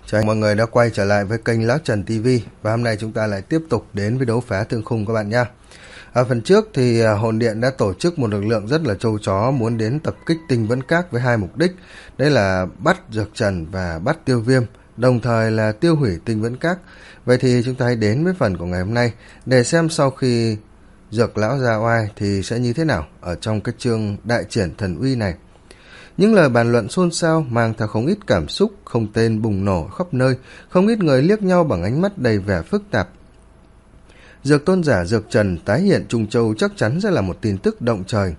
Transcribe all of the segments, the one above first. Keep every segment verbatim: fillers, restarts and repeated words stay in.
Chào mọi người đã quay trở lại với kênh Lão Trần ti vi, và hôm nay chúng ta lại tiếp tục đến với đấu phá thương khung các bạn nha. Ở phần trước thì Hồn Điện đã tổ chức một lực lượng rất là trâu chó muốn đến tập kích Tinh Vẫn Các với hai mục đích, đấy là bắt Dược Trần và bắt Tiêu Viêm, đồng thời là tiêu hủy Tinh Vẫn Các. Vậy thì chúng ta hãy đến với phần của ngày hôm nay để xem sau khi Dược Lão ra oai thì sẽ như thế nào ở trong cái chương đại triển thần uy này. Những lời bàn luận xôn xao mang theo không ít cảm xúc, không tên bùng nổ khắp nơi, không ít người liếc nhau bằng ánh mắt đầy vẻ phức tạp. Dược tôn giả Dược Trần tái hiện Trung Châu chắc chắn sẽ là một tin tức động trời.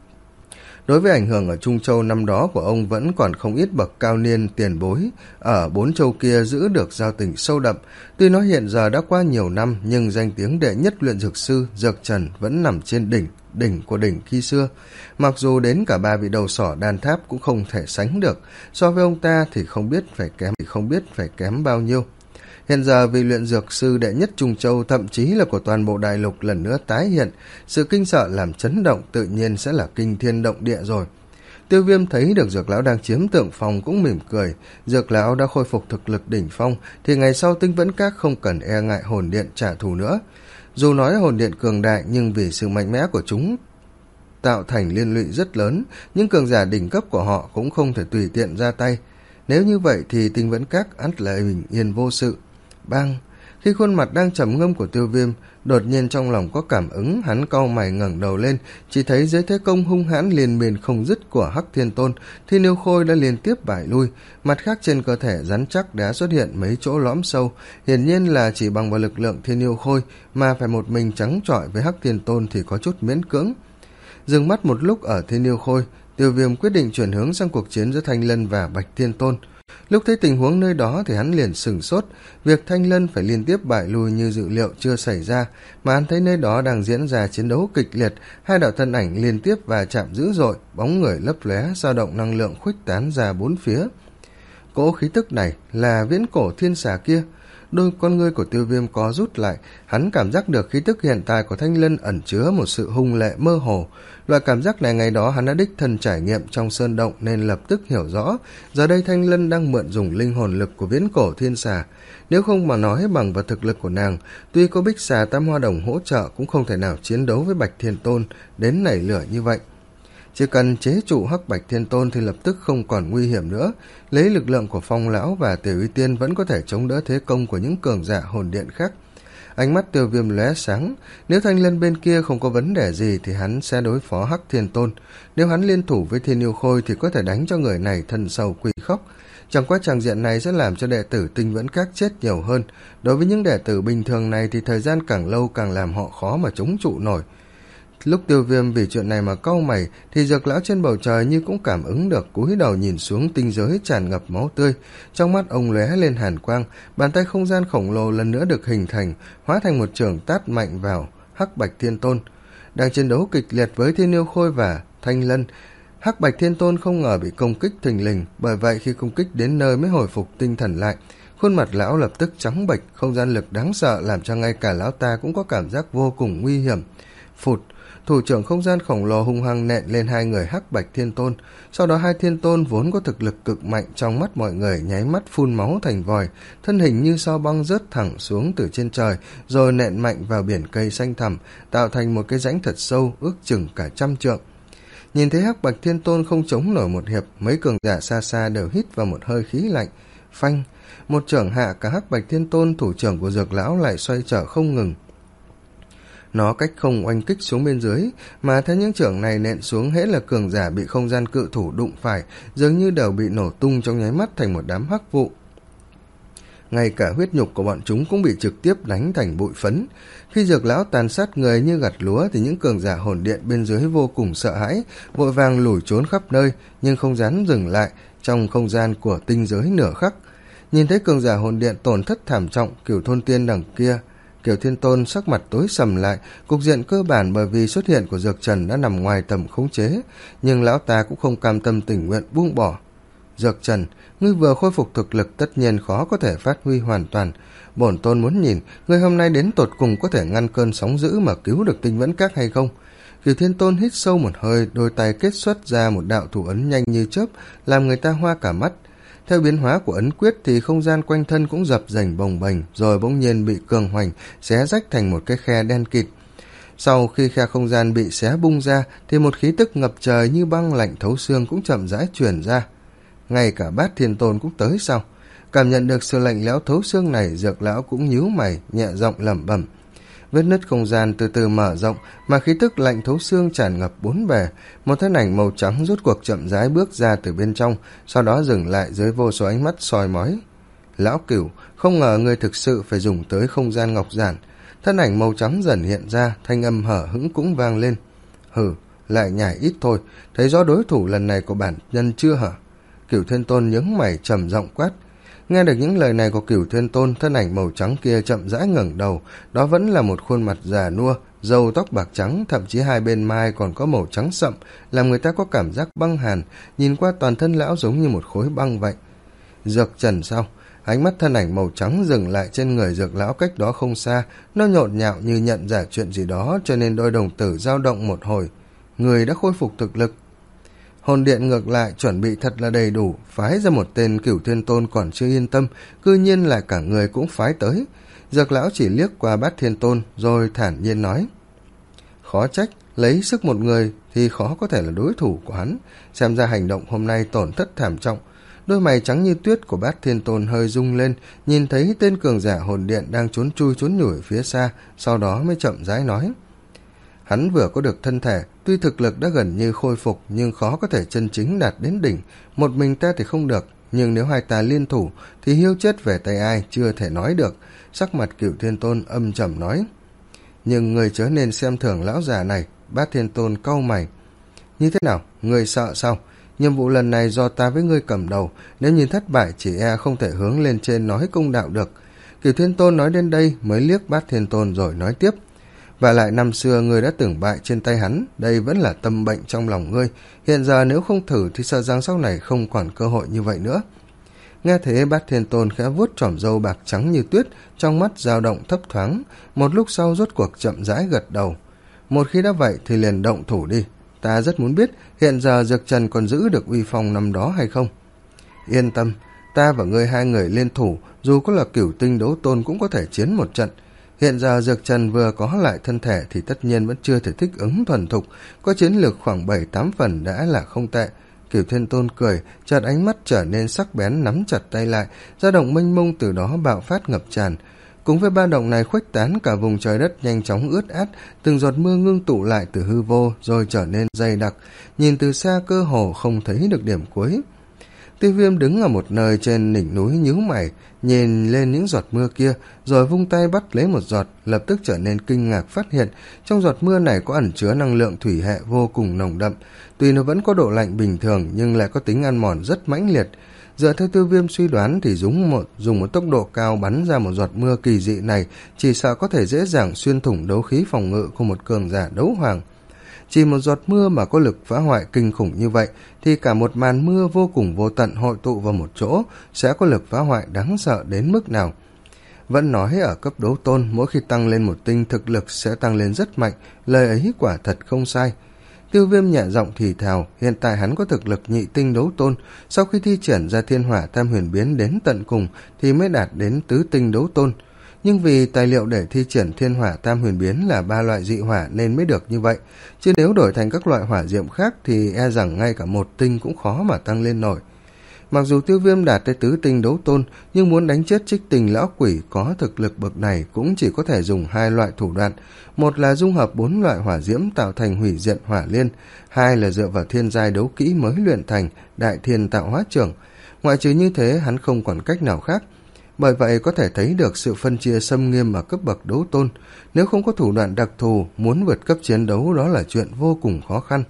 Đối với ảnh hưởng ở Trung Châu năm đó của ông vẫn còn không ít bậc cao niên tiền bối ở bốn châu kia giữ được giao tình sâu đậm. Tuy nó hiện giờ đã qua nhiều năm nhưng danh tiếng đệ nhất luyện dược sư Dược Trần vẫn nằm trên đỉnh, đỉnh của đỉnh khi xưa. Mặc dù đến cả ba vị đầu sỏ đan tháp cũng không thể sánh được, so với ông ta thì không biết phải kém thì không biết phải kém bao nhiêu. Hiện giờ vị luyện dược sư đệ nhất Trung Châu, thậm chí là của toàn bộ đại lục lần nữa tái hiện, sự kinh sợ làm chấn động tự nhiên sẽ là kinh thiên động địa rồi. Tiêu Viêm thấy được Dược Lão đang chiếm thượng phong cũng mỉm cười. Dược Lão đã khôi phục thực lực đỉnh phong thì ngày sau Tinh Vẫn Các không cần e ngại Hồn Điện trả thù nữa. Dù nói Hồn Điện cường đại nhưng vì sự mạnh mẽ của chúng tạo thành liên lụy rất lớn, những cường giả đỉnh cấp của họ cũng không thể tùy tiện ra tay. Nếu như vậy thì Tinh Vẫn Các ắt là bình yên vô sự. Bang! Khi khuôn mặt đang trầm ngâm của Tiêu Viêm đột nhiên trong lòng có cảm ứng, hắn cau mày ngẩng đầu lên, chỉ thấy dưới thế công hung hãn liên miên không dứt của Hắc Thiên Tôn, Thiên Yêu Khôi đã liên tiếp bại lui. Mặt khác trên cơ thể rắn chắc đã xuất hiện mấy chỗ lõm sâu, hiển nhiên là chỉ bằng vào lực lượng Thiên Yêu Khôi mà phải một mình trắng trọi với Hắc Thiên Tôn thì có chút miễn cưỡng. Dừng mắt một lúc ở Thiên Yêu Khôi, Tiêu Viêm quyết định chuyển hướng sang cuộc chiến giữa Thanh Lân và Bạch Thiên Tôn. Lúc thấy tình huống nơi đó thì hắn liền sửng sốt, việc Thanh Lân phải liên tiếp bại lui như dự liệu chưa xảy ra, mà hắn thấy nơi đó đang diễn ra chiến đấu kịch liệt, hai đạo thân ảnh liên tiếp và chạm dữ dội, bóng người lấp lóe, dao động năng lượng khuếch tán ra bốn phía. Cỗ khí tức này là viễn cổ thiên xà kia. Đôi con ngươi của Tiêu Viêm có rút lại, hắn cảm giác được khí tức hiện tại của Thanh Lân ẩn chứa một sự hung lệ mơ hồ. Loại cảm giác này ngày đó hắn đã đích thân trải nghiệm trong sơn động nên lập tức hiểu rõ, giờ đây Thanh Lân đang mượn dùng linh hồn lực của viễn cổ thiên xà. Nếu không mà nói bằng vào thực lực của nàng, tuy có bích xà tam hoa đồng hỗ trợ cũng không thể nào chiến đấu với Bạch Thiên Tôn đến nảy lửa như vậy. Chỉ cần chế trụ Hắc Bạch Thiên Tôn thì lập tức không còn nguy hiểm nữa, lấy lực lượng của Phong Lão và Tiểu Uy Tiên vẫn có thể chống đỡ thế công của những cường giả hồn điện khác. Ánh mắt Tiêu Viêm lóe sáng, nếu Thanh Lân bên kia không có vấn đề gì thì hắn sẽ đối phó Hắc Thiên Tôn, nếu hắn liên thủ với Thiên Yêu Khôi thì có thể đánh cho người này thân sầu quỷ khóc. Chẳng qua tràng diện này sẽ làm cho đệ tử Tinh Vẫn Các chết nhiều hơn, đối với những đệ tử bình thường này thì thời gian càng lâu càng làm họ khó mà chống trụ nổi. Lúc Tiêu Viêm vì chuyện này mà cau mày thì Dược Lão trên bầu trời như cũng cảm ứng được, cúi đầu nhìn xuống tinh giới tràn ngập máu tươi, trong mắt ông lóe lên hàn quang, bàn tay không gian khổng lồ lần nữa được hình thành, hóa thành một chưởng tát mạnh vào Hắc Bạch Thiên Tôn. Đang chiến đấu kịch liệt với Thiên Yêu Khôi và Thanh Lân, Hắc Bạch Thiên Tôn không ngờ bị công kích thình lình, bởi vậy khi công kích đến nơi mới hồi phục tinh thần lại. Khuôn mặt lão lập tức trắng bệch, không gian lực đáng sợ làm cho ngay cả lão ta cũng có cảm giác vô cùng nguy hiểm. Phụt! Thủ trưởng không gian khổng lồ hung hăng nện lên hai người Hắc Bạch Thiên Tôn, sau đó hai thiên tôn vốn có thực lực cực mạnh trong mắt mọi người nháy mắt phun máu thành vòi, thân hình như sao băng rớt thẳng xuống từ trên trời rồi nện mạnh vào biển cây xanh thẳm, tạo thành một cái rãnh thật sâu ước chừng cả trăm trượng. Nhìn thấy Hắc Bạch Thiên Tôn không chống nổi một hiệp, mấy cường giả xa xa đều hít vào một hơi khí lạnh. Phanh! Một chưởng hạ cả Hắc Bạch Thiên Tôn, thủ trưởng của Dược Lão lại xoay trở không ngừng. Nó cách không oanh kích xuống bên dưới, mà theo những chưởng này nện xuống hễ là cường giả bị không gian cự thủ đụng phải, dường như đều bị nổ tung trong nháy mắt thành một đám hắc vụ. Ngay cả huyết nhục của bọn chúng cũng bị trực tiếp đánh thành bụi phấn. Khi Dược Lão tàn sát người như gặt lúa thì những cường giả hồn điện bên dưới vô cùng sợ hãi, vội vàng lủi trốn khắp nơi, nhưng không dám dừng lại trong không gian của tinh giới nửa khắc. Nhìn thấy cường giả hồn điện tổn thất thảm trọng, Cửu Thôn Tiên đằng kia, Kiều Thiên Tôn sắc mặt tối sầm lại, cục diện cơ bản bởi vì xuất hiện của Dược Trần đã nằm ngoài tầm khống chế, nhưng lão ta cũng không cam tâm tình nguyện buông bỏ. Dược Trần, ngươi vừa khôi phục thực lực tất nhiên khó có thể phát huy hoàn toàn. Bổn tôn muốn nhìn, ngươi hôm nay đến tột cùng có thể ngăn cơn sóng dữ mà cứu được Tinh Vẫn Các hay không? Kiều Thiên Tôn hít sâu một hơi, đôi tay kết xuất ra một đạo thủ ấn nhanh như chớp, làm người ta hoa cả mắt. Theo biến hóa của ấn quyết thì không gian quanh thân cũng dập dềnh bồng bềnh, rồi bỗng nhiên bị cường hoành xé rách thành một cái khe đen kịt. Sau khi khe không gian bị xé bung ra thì một khí tức ngập trời như băng lạnh thấu xương cũng chậm rãi truyền ra. Ngay cả Bát Thiên Tôn cũng tới sau. Cảm nhận được sự lạnh lẽo thấu xương này, Dược lão cũng nhíu mày, nhẹ giọng lẩm bẩm. Vết nứt không gian từ từ mở rộng, mà khí tức lạnh thấu xương tràn ngập bốn bề. Một thân ảnh màu trắng rút cuộc chậm rãi bước ra từ bên trong, sau đó dừng lại dưới vô số ánh mắt soi mói. Lão Cửu, không ngờ ngươi thực sự phải dùng tới không gian ngọc giản. Thân ảnh màu trắng dần hiện ra, thanh âm hở hững cũng vang lên. Hừ, lại nhảy ít thôi, thấy rõ đối thủ lần này của bản nhân chưa hả? Cửu Thiên Tôn nhướng mày trầm giọng quát. Nghe được những lời này của Cửu Thiên Tôn, thân ảnh màu trắng kia chậm rãi ngẩng đầu, đó vẫn là một khuôn mặt già nua, râu tóc bạc trắng, thậm chí hai bên mai còn có màu trắng sậm, làm người ta có cảm giác băng hàn, nhìn qua toàn thân lão giống như một khối băng vậy. Dược Trần sao? Ánh mắt thân ảnh màu trắng dừng lại trên người Dược lão cách đó không xa, nó nhộn nhạo như nhận ra chuyện gì đó, cho nên đôi đồng tử dao động một hồi. Người đã khôi phục thực lực. Hồn điện ngược lại chuẩn bị thật là đầy đủ, phái ra một tên Cửu Thiên Tôn còn chưa yên tâm, cư nhiên là cả người cũng phái tới. Dược lão chỉ liếc qua Bát Thiên Tôn rồi thản nhiên nói. Khó trách, lấy sức một người thì khó có thể là đối thủ của hắn, xem ra hành động hôm nay tổn thất thảm trọng. Đôi mày trắng như tuyết của Bát Thiên Tôn hơi rung lên, nhìn thấy tên cường giả hồn điện đang trốn chui trốn nhủi phía xa, sau đó mới chậm rãi nói. Hắn vừa có được thân thể, tuy thực lực đã gần như khôi phục nhưng khó có thể chân chính đạt đến đỉnh, một mình ta thì không được, nhưng nếu hai ta liên thủ thì hiêu chết về tay ai chưa thể nói được. Sắc mặt Cửu Thiên Tôn âm trầm nói. Nhưng người chớ nên xem thường lão già này. Bát Thiên Tôn cau mày. Như thế nào, người sợ sao? Nhiệm vụ lần này do ta với ngươi cầm đầu, nếu nhìn thất bại chỉ e không thể hướng lên trên nói công đạo được. Cửu Thiên Tôn nói đến đây mới liếc Bát Thiên Tôn rồi nói tiếp. Và lại năm xưa ngươi đã từng bại trên tay hắn, đây vẫn là tâm bệnh trong lòng ngươi, hiện giờ nếu không thử thì sợ rằng sau này không còn cơ hội như vậy nữa. Nghe thế Bát Thiên Tôn khẽ vuốt tròm râu bạc trắng như tuyết, trong mắt dao động thấp thoáng, một lúc sau rốt cuộc chậm rãi gật đầu. Một khi đã vậy thì liền động thủ đi, ta rất muốn biết hiện giờ Dược Trần còn giữ được uy phong năm đó hay không. Yên tâm, ta và ngươi hai người liên thủ, dù có là Cửu Tinh Đấu Tôn cũng có thể chiến một trận. Hiện giờ Dược Trần vừa có lại thân thể thì tất nhiên vẫn chưa thể thích ứng thuần thục, có chiến lược khoảng bảy tám phần đã là không tệ. Cửu Thiên Tôn cười, chợt ánh mắt trở nên sắc bén, nắm chặt tay lại, dao động mênh mông từ đó bạo phát ngập tràn. Cùng với ba động này khuếch tán, cả vùng trời đất nhanh chóng ướt át, từng giọt mưa ngưng tụ lại từ hư vô rồi trở nên dày đặc, nhìn từ xa cơ hồ không thấy được điểm cuối. Tiêu Viêm đứng ở một nơi trên đỉnh núi nhíu mày, nhìn lên những giọt mưa kia, rồi vung tay bắt lấy một giọt, lập tức trở nên kinh ngạc phát hiện, trong giọt mưa này có ẩn chứa năng lượng thủy hệ vô cùng nồng đậm, tuy nó vẫn có độ lạnh bình thường nhưng lại có tính ăn mòn rất mãnh liệt. Dựa theo Tiêu Viêm suy đoán thì dùng một dùng một tốc độ cao bắn ra một giọt mưa kỳ dị này, chỉ sợ có thể dễ dàng xuyên thủng đấu khí phòng ngự của một cường giả đấu hoàng. Chỉ một giọt mưa mà có lực phá hoại kinh khủng như vậy thì cả một màn mưa vô cùng vô tận hội tụ vào một chỗ sẽ có lực phá hoại đáng sợ đến mức nào. Vẫn nói ở cấp đấu tôn, mỗi khi tăng lên một tinh thực lực sẽ tăng lên rất mạnh, lời ấy quả thật không sai. Tiêu Viêm nhẹ giọng thì thào, hiện tại hắn có thực lực nhị tinh đấu tôn, sau khi thi triển ra thiên hỏa tam huyền biến đến tận cùng thì mới đạt đến tứ tinh đấu tôn. Nhưng vì tài liệu để thi triển thiên hỏa tam huyền biến là ba loại dị hỏa nên mới được như vậy, chứ nếu đổi thành các loại hỏa diệm khác thì e rằng ngay cả một tinh cũng khó mà tăng lên nổi. Mặc dù Tiêu Viêm đạt tới tứ tinh đấu tôn, nhưng muốn đánh chết Trích Tình lão quỷ có thực lực bậc này cũng chỉ có thể dùng hai loại thủ đoạn, một là dung hợp bốn loại hỏa diễm tạo thành hủy diệt hỏa liên, hai là dựa vào thiên giai đấu kỹ mới luyện thành đại thiên tạo hóa trưởng. Ngoại trừ như thế hắn không còn cách nào khác. Bởi vậy có thể thấy được sự phân chia xâm nghiêm ở cấp bậc đấu tôn, nếu không có thủ đoạn đặc thù, muốn vượt cấp chiến đấu đó là chuyện vô cùng khó khăn.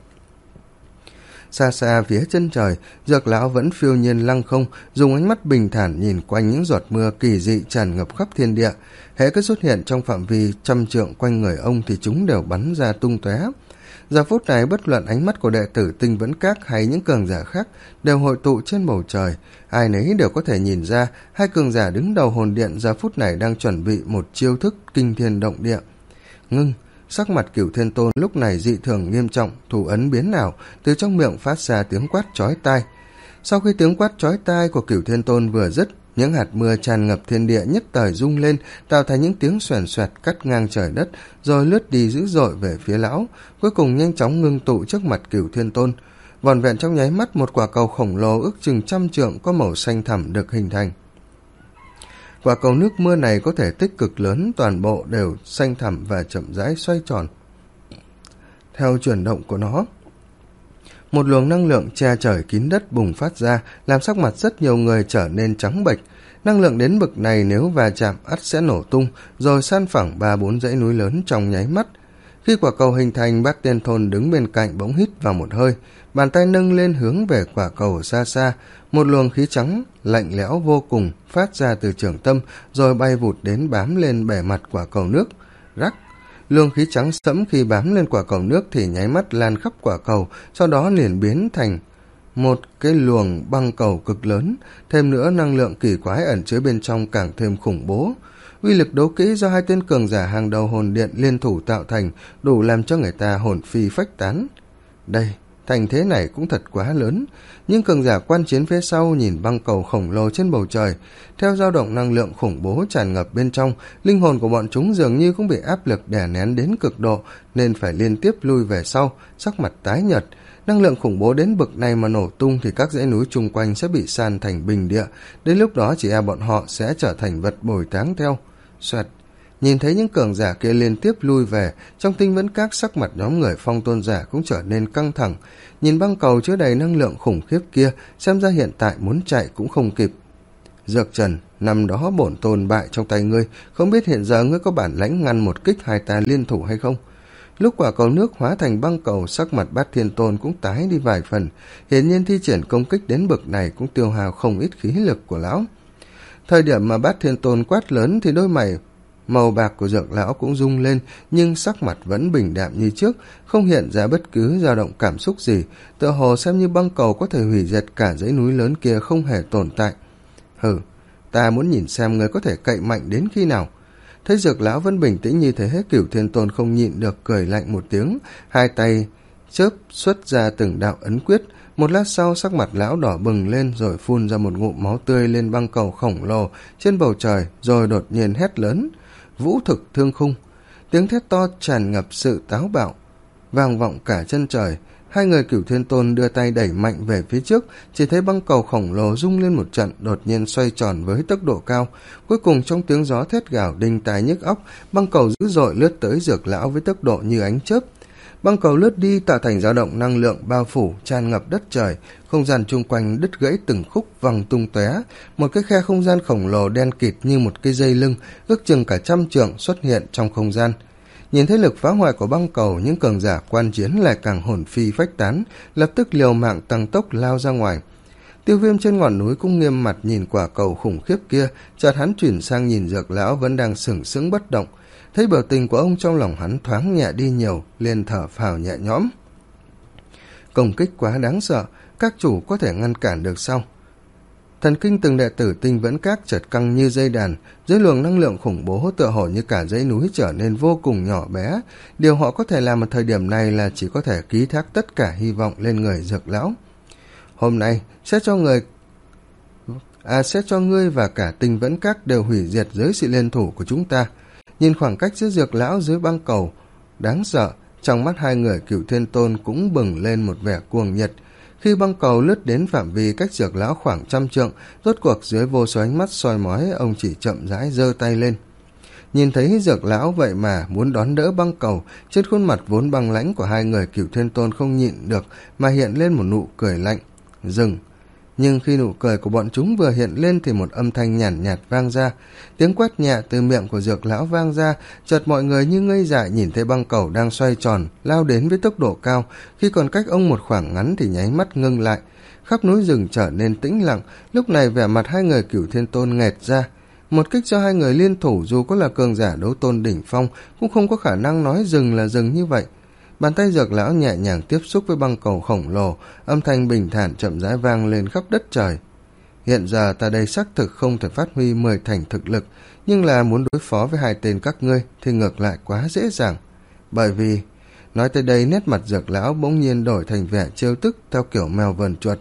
Xa xa phía chân trời, Dược lão vẫn phiêu nhiên lăng không, dùng ánh mắt bình thản nhìn quanh những giọt mưa kỳ dị tràn ngập khắp thiên địa. Hễ cứ xuất hiện trong phạm vi trăm trượng quanh người ông thì chúng đều bắn ra tung tóe. Giờ phút này bất luận ánh mắt của đệ tử Tinh Vẫn Các hay những cường giả khác đều hội tụ trên bầu trời, ai nấy đều có thể nhìn ra hai cường giả đứng đầu hồn điện giờ phút này đang chuẩn bị một chiêu thức kinh thiên động địa. Ngưng, sắc mặt Cửu Thiên Tôn lúc này dị thường nghiêm trọng, thủ ấn biến ảo, từ trong miệng phát ra tiếng quát chói tai. Sau khi tiếng quát chói tai của Cửu Thiên Tôn vừa dứt, những hạt mưa tràn ngập thiên địa nhất thời rung lên, tạo thành những tiếng xoèn xoẹt cắt ngang trời đất, rồi lướt đi dữ dội về phía lão, cuối cùng nhanh chóng ngưng tụ trước mặt Cửu Thiên Tôn. Vỏn vẹn trong nháy mắt, một quả cầu khổng lồ ước chừng trăm trượng có màu xanh thẳm được hình thành. Quả cầu nước mưa này có thể tích cực lớn, toàn bộ đều xanh thẳm và chậm rãi xoay tròn. Theo chuyển động của nó, một luồng năng lượng che trời kín đất bùng phát ra, làm sắc mặt rất nhiều người trở nên trắng bệch. Năng lượng đến bực này nếu va chạm ắt sẽ nổ tung, rồi san phẳng ba bốn dãy núi lớn trong nháy mắt. Khi quả cầu hình thành, Bát Tiên Thôn đứng bên cạnh bỗng hít vào một hơi, bàn tay nâng lên hướng về quả cầu xa xa, một luồng khí trắng lạnh lẽo vô cùng phát ra từ trưởng tâm, rồi bay vụt đến bám lên bề mặt quả cầu nước. Rắc, luồng khí trắng sẫm khi bám lên quả cầu nước thì nháy mắt lan khắp quả cầu, sau đó liền biến thành một cái luồng băng cầu cực lớn. Thêm nữa, năng lượng kỳ quái ẩn chứa bên trong càng thêm khủng bố. Uy lực đấu kỹ do hai tên cường giả hàng đầu hồn điện liên thủ tạo thành đủ làm cho người ta hồn phi phách tán. Đây, thành thế này cũng thật quá lớn. Nhưng cường giả quan chiến phía sau nhìn băng cầu khổng lồ trên bầu trời, theo dao động năng lượng khủng bố tràn ngập bên trong, linh hồn của bọn chúng dường như cũng bị áp lực đè nén đến cực độ, nên phải liên tiếp lui về sau, sắc mặt tái nhợt. Năng lượng khủng bố đến bực này mà nổ tung thì các dãy núi chung quanh sẽ bị san thành bình địa, đến lúc đó chỉ e bọn họ sẽ trở thành vật bồi táng theo. Xoẹt, nhìn thấy những cường giả kia liên tiếp lui về, trong Tinh Vẫn Các sắc mặt nhóm người Phong Tôn giả cũng trở nên căng thẳng. Nhìn băng cầu chứa đầy năng lượng khủng khiếp kia, xem ra hiện tại muốn chạy cũng không kịp. Dược Trần, năm đó bổn tôn bại trong tay ngươi, không biết hiện giờ ngươi có bản lãnh ngăn một kích hai ta liên thủ hay không? Lúc quả cầu nước hóa thành băng cầu, sắc mặt Bát Thiên Tôn cũng tái đi vài phần, hiển nhiên thi triển công kích đến bực này cũng tiêu hao không ít khí lực của lão. Thời điểm mà Bát Thiên Tôn quát lớn thì đôi mày màu bạc của Dược lão cũng rung lên, nhưng sắc mặt vẫn bình đạm như trước, không hiện ra bất cứ dao động cảm xúc gì, tựa hồ xem như băng cầu có thể hủy diệt cả dãy núi lớn kia không hề tồn tại. Hừ, ta muốn nhìn xem người có thể cậy mạnh đến khi nào. Thấy Dược lão vẫn bình tĩnh như thế, Cửu Thiên Tôn không nhịn được cười lạnh một tiếng, hai tay chớp xuất ra từng đạo ấn quyết. Một lát sau, sắc mặt lão đỏ bừng lên, rồi phun ra một ngụm máu tươi lên băng cầu khổng lồ trên bầu trời, rồi đột nhiên hét lớn: Vũ thực thương khung! Tiếng thét to tràn ngập sự táo bạo, vang vọng cả chân trời. Hai người Cửu Thiên Tôn đưa tay đẩy mạnh về phía trước, chỉ thấy băng cầu khổng lồ rung lên một trận, đột nhiên xoay tròn với tốc độ cao. Cuối cùng trong tiếng gió thét gào đinh tai nhức óc, băng cầu dữ dội lướt tới Dược lão với tốc độ như ánh chớp. Băng cầu lướt đi tạo thành dao động năng lượng bao phủ tràn ngập đất trời, không gian chung quanh đứt gãy từng khúc văng tung tóe, một cái khe không gian khổng lồ đen kịt như một cây dây lưng, ước chừng cả trăm trượng xuất hiện trong không gian. Nhìn thấy lực phá hoại của băng cầu, những cường giả quan chiến lại càng hồn phi phách tán, lập tức liều mạng tăng tốc lao ra ngoài. Tiêu Viêm trên ngọn núi cũng nghiêm mặt nhìn quả cầu khủng khiếp kia, chợt hắn chuyển sang nhìn Dược lão vẫn đang sừng sững bất động. Thấy biểu tình của ông, trong lòng hắn thoáng nhẹ đi nhiều, liền thở phào nhẹ nhõm. Công kích quá đáng sợ, các chủ có thể ngăn cản được sao? Thần kinh từng đệ tử Tinh Vẫn Các chợt căng như dây đàn, dưới luồng năng lượng khủng bố tựa hồ như cả dãy núi trở nên vô cùng nhỏ bé. Điều họ có thể làm ở thời điểm này là chỉ có thể ký thác tất cả hy vọng lên người Dược lão. Hôm nay sẽ cho người à sẽ cho ngươi và cả Tinh Vẫn Các đều hủy diệt dưới sự liên thủ của chúng ta. Nhìn khoảng cách giữa Dược lão dưới băng cầu đáng sợ, trong mắt hai người Cửu Thiên Tôn cũng bừng lên một vẻ cuồng nhiệt. Khi băng cầu lướt đến phạm vi cách Dược lão khoảng trăm trượng, rốt cuộc dưới vô số ánh mắt soi mói, ông chỉ chậm rãi giơ tay lên. Nhìn thấy Dược lão vậy mà muốn đón đỡ băng cầu, trên khuôn mặt vốn băng lãnh của hai người Cửu Thiên Tôn không nhịn được mà hiện lên một nụ cười lạnh. Dừng! Nhưng khi nụ cười của bọn chúng vừa hiện lên thì một âm thanh nhàn nhạt, nhạt vang ra. Tiếng quát nhẹ từ miệng của Dược lão vang ra, chợt mọi người như ngây dại nhìn thấy băng cầu đang xoay tròn, lao đến với tốc độ cao. Khi còn cách ông một khoảng ngắn thì nháy mắt ngưng lại. Khắp núi rừng trở nên tĩnh lặng, lúc này vẻ mặt hai người Cửu Thiên Tôn nghẹt ra. Một kích do hai người liên thủ, dù có là cường giả đấu tôn đỉnh phong, cũng không có khả năng nói dừng là dừng như vậy. Bàn tay Dược lão nhẹ nhàng tiếp xúc với băng cầu khổng lồ, âm thanh bình thản chậm rãi vang lên khắp đất trời. Hiện giờ ta đây xác thực không thể phát huy mười thành thực lực, nhưng là muốn đối phó với hai tên các ngươi thì ngược lại quá dễ dàng. Bởi vì, nói tới đây nét mặt Dược lão bỗng nhiên đổi thành vẻ trêu tức theo kiểu mèo vờn chuột.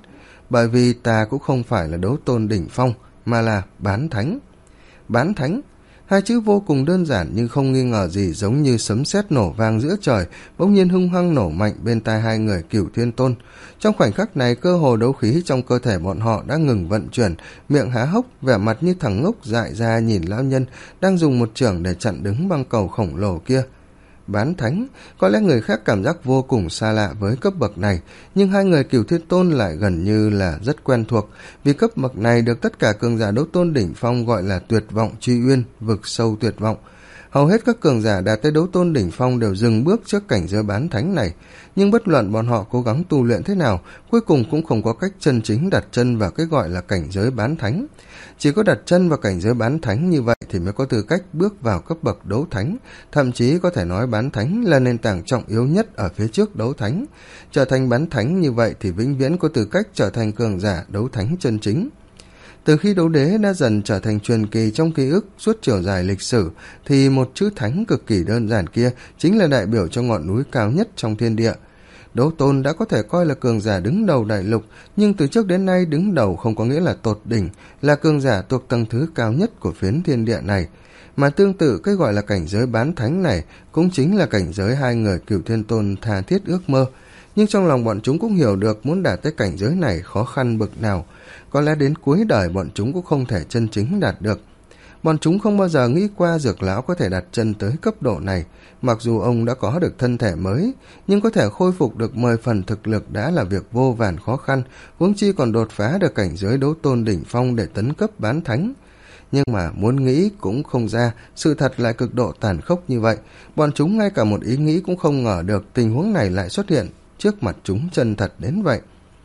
bởi vì ta cũng không phải là đấu tôn đỉnh phong, mà là bán thánh. Bán thánh, hai chữ vô cùng đơn giản nhưng không nghi ngờ gì giống như sấm sét nổ vang giữa trời, bỗng nhiên hung hăng nổ mạnh bên tai hai người Cửu Thiên Tôn. Trong khoảnh khắc này, cơ hồ đấu khí trong cơ thể bọn họ đã ngừng vận chuyển, miệng há hốc, vẻ mặt như thằng ngốc dại ra nhìn lão nhân đang dùng một chưởng để chặn đứng băng cầu khổng lồ kia. Bán thánh, có lẽ người khác cảm giác vô cùng xa lạ với cấp bậc này, nhưng hai người Cửu Thiên Tôn lại gần như là rất quen thuộc, vì cấp bậc này được tất cả cường giả đấu tôn đỉnh phong gọi là tuyệt vọng truy uyên, vực sâu tuyệt vọng. Hầu hết các cường giả đạt tới đấu tôn đỉnh phong đều dừng bước trước cảnh giới bán thánh này, nhưng bất luận bọn họ cố gắng tu luyện thế nào, cuối cùng cũng không có cách chân chính đặt chân vào cái gọi là cảnh giới bán thánh. Chỉ có đặt chân vào cảnh giới bán thánh như vậy thì mới có tư cách bước vào cấp bậc đấu thánh, thậm chí có thể nói bán thánh là nền tảng trọng yếu nhất ở phía trước đấu thánh. Trở thành bán thánh như vậy thì vĩnh viễn có tư cách trở thành cường giả đấu thánh chân chính. Từ khi đấu đế đã dần trở thành truyền kỳ trong ký ức suốt chiều dài lịch sử, thì một chữ thánh cực kỳ đơn giản kia chính là đại biểu cho ngọn núi cao nhất trong thiên địa. Đấu tôn đã có thể coi là cường giả đứng đầu đại lục, nhưng từ trước đến nay đứng đầu không có nghĩa là tột đỉnh, là cường giả thuộc tầng thứ cao nhất của phiến thiên địa này. Mà tương tự cái gọi là cảnh giới bán thánh này cũng chính là cảnh giới hai người Cửu Thiên Tôn tha thiết ước mơ. Nhưng trong lòng bọn chúng cũng hiểu được muốn đạt tới cảnh giới này khó khăn bực nào, có lẽ đến cuối đời bọn chúng cũng không thể chân chính đạt được. Bọn chúng không bao giờ nghĩ qua Dược lão có thể đặt chân tới cấp độ này, mặc dù ông đã có được thân thể mới, nhưng có thể khôi phục được mười phần thực lực đã là việc vô vàn khó khăn, huống chi còn đột phá được cảnh giới đấu tôn đỉnh phong để tấn cấp bán thánh. Nhưng mà muốn nghĩ cũng không ra, sự thật lại cực độ tàn khốc như vậy, bọn chúng ngay cả một ý nghĩ cũng không ngờ được tình huống này lại xuất hiện trước mặt chúng chân thật đến vậy.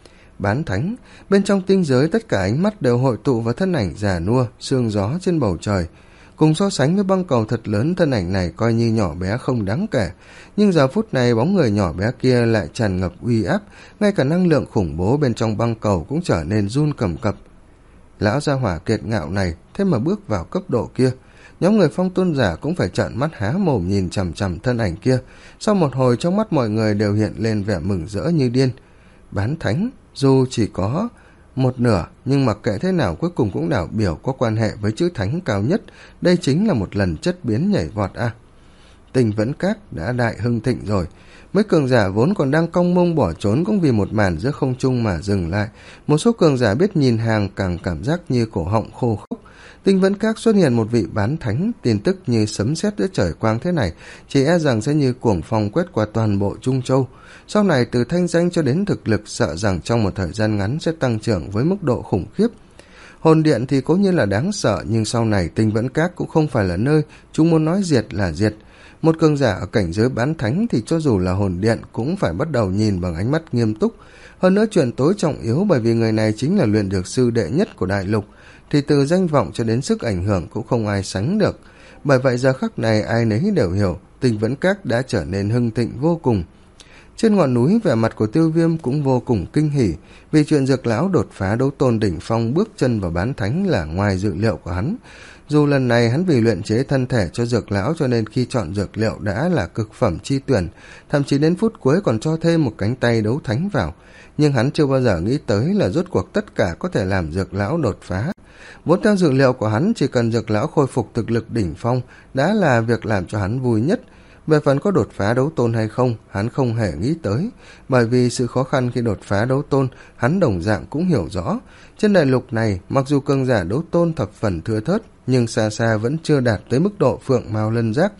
Bán thánh, bên trong tinh giới tất cả ánh mắt đều hội tụ vào thân ảnh già nua, sương gió trên bầu trời. Cùng so sánh với băng cầu thật lớn, thân ảnh này coi như nhỏ bé không đáng kể, nhưng giờ phút này bóng người nhỏ bé kia lại tràn ngập uy áp, ngay cả năng lượng khủng bố bên trong băng cầu cũng trở nên run cầm cập. Lão gia hỏa kiệt ngạo này thế mà bước vào cấp độ kia, nhóm người Phong Tôn giả cũng phải trợn mắt há mồm nhìn chằm chằm thân ảnh kia. Sau một hồi trong mắt mọi người đều hiện lên vẻ mừng rỡ như điên. Bán thánh dù chỉ có một nửa, nhưng mặc kệ thế nào cuối cùng cũng đảo biểu có quan hệ với chữ thánh cao nhất. Đây chính là một lần chất biến nhảy vọt a. À. Tình Vẫn Các đã đại hưng thịnh rồi. Mấy cường giả vốn còn đang cong mông bỏ trốn cũng vì một màn giữa không trung mà dừng lại. Một số cường giả biết nhìn hàng càng cảm giác như cổ họng khô khốc. Tinh Vẫn Các xuất hiện một vị bán thánh, tin tức như sấm sét giữa trời quang thế này, chỉ e rằng sẽ như cuồng phong quét qua toàn bộ Trung Châu. Sau này từ thanh danh cho đến thực lực sợ rằng trong một thời gian ngắn sẽ tăng trưởng với mức độ khủng khiếp. Hồn điện thì cố nhiên là đáng sợ, nhưng sau này Tinh Vẫn Các cũng không phải là nơi chúng muốn nói diệt là diệt. Một cường giả ở cảnh giới bán thánh thì cho dù là hồn điện cũng phải bắt đầu nhìn bằng ánh mắt nghiêm túc. Hơn nữa chuyện tối trọng yếu, bởi vì người này chính là luyện dược sư đệ nhất của đại lục, thì từ danh vọng cho đến sức ảnh hưởng cũng không ai sánh được. Bởi vậy giờ khắc này ai nấy đều hiểu Tinh Vẫn Các đã trở nên hưng thịnh vô cùng. Trên ngọn núi, vẻ mặt của Tiêu Viêm cũng vô cùng kinh hỉ, vì chuyện Dược lão đột phá đấu tôn đỉnh phong bước chân vào bán thánh là ngoài dự liệu của hắn. Dù lần này hắn vì luyện chế thân thể cho Dược lão cho nên khi chọn dược liệu đã là cực phẩm chi tuyển, thậm chí đến phút cuối còn cho thêm một cánh tay đấu thánh vào, nhưng hắn chưa bao giờ nghĩ tới là rốt cuộc tất cả có thể làm Dược lão đột phá. Vốn theo dự liệu của hắn, chỉ cần Dược lão khôi phục thực lực đỉnh phong đã là việc làm cho hắn vui nhất. Về phần có đột phá đấu tôn hay không, hắn không hề nghĩ tới, bởi vì sự khó khăn khi đột phá đấu tôn, hắn đồng dạng cũng hiểu rõ. Trên đại lục này, mặc dù cường giả đấu tôn thập phần thưa thớt, nhưng xa xa vẫn chưa đạt tới mức độ phượng mao lân giác.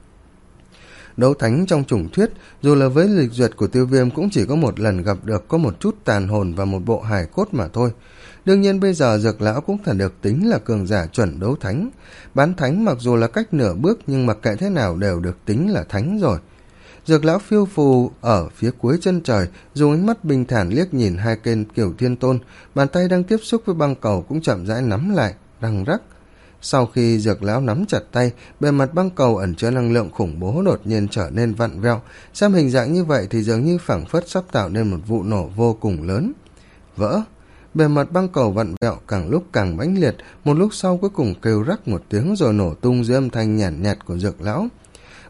Đấu thánh trong chủng thuyết, dù là với lịch duyệt của Tiêu Viêm cũng chỉ có một lần gặp được có một chút tàn hồn và một bộ hài cốt mà thôi. Đương nhiên bây giờ Dược lão cũng phải được tính là cường giả chuẩn đấu thánh. Bán thánh mặc dù là cách nửa bước, nhưng mặc kệ thế nào đều được tính là thánh rồi. Dược lão phiêu phù ở phía cuối chân trời, dùng ánh mắt bình thản liếc nhìn hai kênh Cửu Thiên Tôn, bàn tay đang tiếp xúc với băng cầu cũng chậm rãi nắm lại, răng rắc. Sau khi Dược lão nắm chặt tay, bề mặt băng cầu ẩn chứa năng lượng khủng bố đột nhiên trở nên vặn vẹo. Xem hình dạng như vậy thì dường như phảng phất sắp tạo nên một vụ nổ vô cùng lớn. Vỡ. Bề mặt băng cầu vặn vẹo càng lúc càng mãnh liệt, một lúc sau cuối cùng kêu rắc một tiếng rồi nổ tung dưới âm thanh nhàn nhạt, nhạt của Dược lão.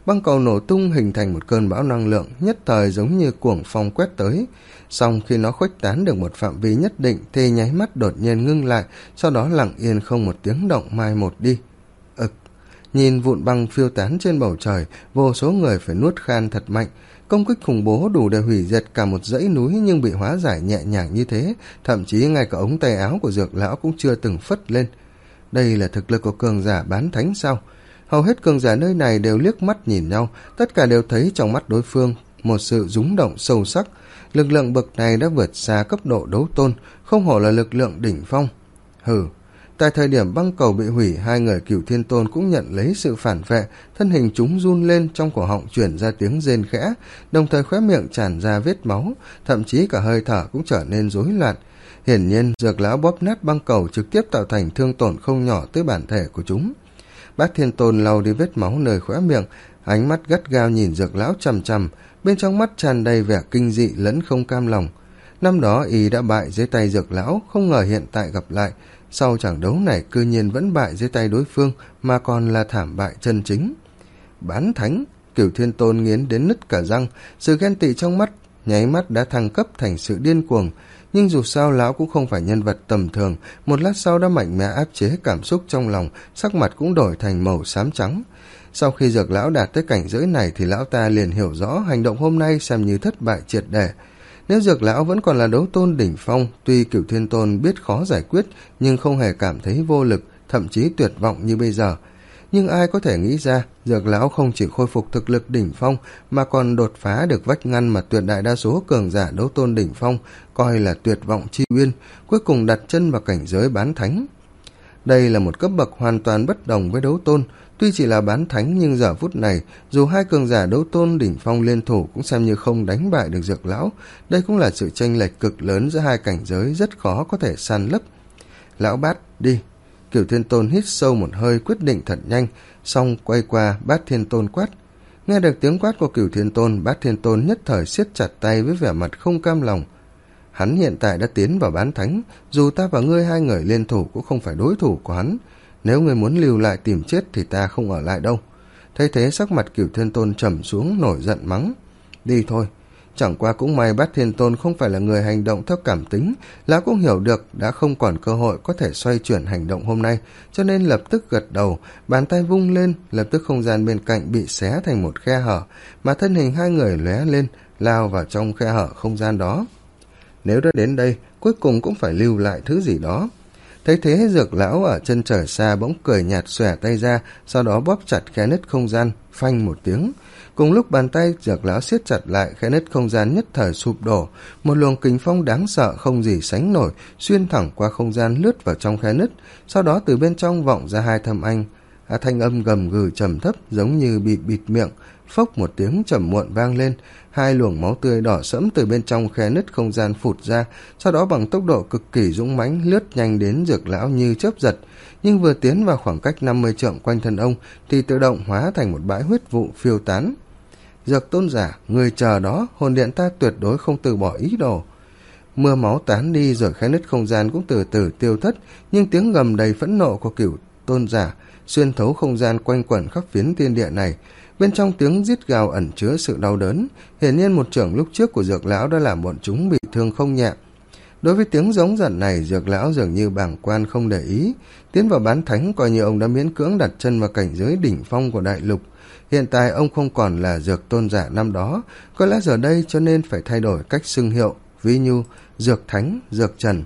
băng cầu nổ tung hình thành một cơn bão năng lượng, nhất thời giống như cuồng phong quét tới. Song khi nó khuếch tán được một phạm vi nhất định thì nháy mắt đột nhiên ngưng lại, sau đó lặng yên không một tiếng động mai một đi. Ực, nhìn vụn băng phiêu tán trên bầu trời, vô số người phải nuốt khan thật mạnh. Công kích khủng bố đủ để hủy diệt cả một dãy núi nhưng bị hóa giải nhẹ nhàng như thế, thậm chí ngay cả ống tay áo của Dược lão cũng chưa từng phất lên. Đây là thực lực của cường giả bán thánh sao? Hầu hết cường giả nơi này đều liếc mắt nhìn nhau, tất cả đều thấy trong mắt đối phương một sự rúng động sâu sắc. Lực lượng bậc này đã vượt xa cấp độ đấu tôn, không hổ là lực lượng đỉnh phong. Hừ, tại thời điểm băng cầu bị hủy, hai người Cửu Thiên Tôn cũng nhận lấy sự phản vệ, thân hình chúng run lên, trong cổ họng truyền ra tiếng rên khẽ, đồng thời khóe miệng tràn ra vết máu, thậm chí cả hơi thở cũng trở nên rối loạn. Hiển nhiên, Dược lão bóp nát băng cầu trực tiếp tạo thành thương tổn không nhỏ tới bản thể của chúng. Bát Thiên Tôn lau đi vết máu nơi khóe miệng, ánh mắt gắt gao nhìn Dược lão chằm chằm, bên trong mắt tràn đầy vẻ kinh dị lẫn không cam lòng. Năm đó y đã bại dưới tay Dược lão, không ngờ hiện tại gặp lại, sau trận đấu này cư nhiên vẫn bại dưới tay đối phương, mà còn là thảm bại chân chính. Bán thánh, Cửu Thiên Tôn nghiến đến nứt cả răng, sự ghen tị trong mắt nháy mắt đã thăng cấp thành sự điên cuồng. Nhưng dù sao lão cũng không phải nhân vật tầm thường, một lát sau đã mạnh mẽ áp chế cảm xúc trong lòng, sắc mặt cũng đổi thành màu xám trắng. Sau khi Dược lão đạt tới cảnh giới này thì lão ta liền hiểu rõ hành động hôm nay xem như thất bại triệt để. Nếu Dược lão vẫn còn là đấu tôn đỉnh phong, tuy Cửu Thiên Tôn biết khó giải quyết nhưng không hề cảm thấy vô lực, thậm chí tuyệt vọng như bây giờ. Nhưng ai có thể nghĩ ra, Dược lão không chỉ khôi phục thực lực đỉnh phong mà còn đột phá được vách ngăn mà tuyệt đại đa số cường giả đấu tôn đỉnh phong coi là tuyệt vọng chi uyên, cuối cùng đặt chân vào cảnh giới bán thánh. Đây là một cấp bậc hoàn toàn bất đồng với đấu tôn, tuy chỉ là bán thánh nhưng giờ phút này, dù hai cường giả đấu tôn đỉnh phong liên thủ cũng xem như không đánh bại được Dược lão. Đây cũng là sự chênh lệch cực lớn giữa hai cảnh giới, rất khó có thể san lấp. Lão Bát, đi. Cửu Thiên Tôn hít sâu một hơi, quyết định thật nhanh, xong quay qua Bát Thiên Tôn quát. Nghe được tiếng quát của Cửu Thiên Tôn, Bát Thiên Tôn nhất thời siết chặt tay với vẻ mặt không cam lòng. Hắn hiện tại đã tiến vào bán thánh, dù ta và ngươi hai người liên thủ cũng không phải đối thủ của hắn. Nếu ngươi muốn lưu lại tìm chết thì ta không ở lại đâu. Thấy thế sắc mặt Cửu Thiên Tôn trầm xuống, nổi giận mắng. Đi thôi. Chẳng qua cũng may Bát Thiên Tôn không phải là người hành động theo cảm tính, lão cũng hiểu được đã không còn cơ hội có thể xoay chuyển hành động hôm nay, cho nên lập tức gật đầu, bàn tay vung lên, lập tức không gian bên cạnh bị xé thành một khe hở, mà thân hình hai người lóe lên, lao vào trong khe hở không gian đó. Nếu đã đến đây, cuối cùng cũng phải lưu lại thứ gì đó. Thấy thế, Dược lão ở chân trời xa bỗng cười nhạt xòe tay ra, sau đó bóp chặt khe nứt không gian, phanh một tiếng. Cùng lúc bàn tay Dược lão siết chặt lại, khe nứt không gian nhất thời sụp đổ, một luồng kình phong đáng sợ không gì sánh nổi xuyên thẳng qua không gian lướt vào trong khe nứt, sau đó từ bên trong vọng ra hai thầm anh, à, thanh âm gầm gừ trầm thấp giống như bị bịt miệng, phốc một tiếng trầm muộn vang lên, hai luồng máu tươi đỏ sẫm từ bên trong khe nứt không gian phụt ra, sau đó bằng tốc độ cực kỳ dũng mãnh lướt nhanh đến Dược lão như chớp giật, nhưng vừa tiến vào khoảng cách năm mươi trượng quanh thân ông thì tự động hóa thành một bãi huyết vụ phiêu tán. Dược tôn giả, người chờ đó, hồn điện ta tuyệt đối không từ bỏ ý đồ. Mưa máu tán đi rồi khe nứt không gian cũng từ từ tiêu thất, nhưng tiếng gầm đầy phẫn nộ của Cửu tôn giả xuyên thấu không gian quanh quẩn khắp phiến thiên địa này. Bên trong tiếng rít gào ẩn chứa sự đau đớn, hiển nhiên một chưởng lúc trước của Dược lão đã làm bọn chúng bị thương không nhẹ. Đối với tiếng giống giận này, Dược lão dường như bàng quan không để ý, tiến vào bán thánh coi như ông đã miễn cưỡng đặt chân vào cảnh giới đỉnh phong của đại lục. Hiện tại ông không còn là Dược tôn giả năm đó, có lẽ giờ đây cho nên phải thay đổi cách xưng hiệu, ví như Dược thánh, Dược trần.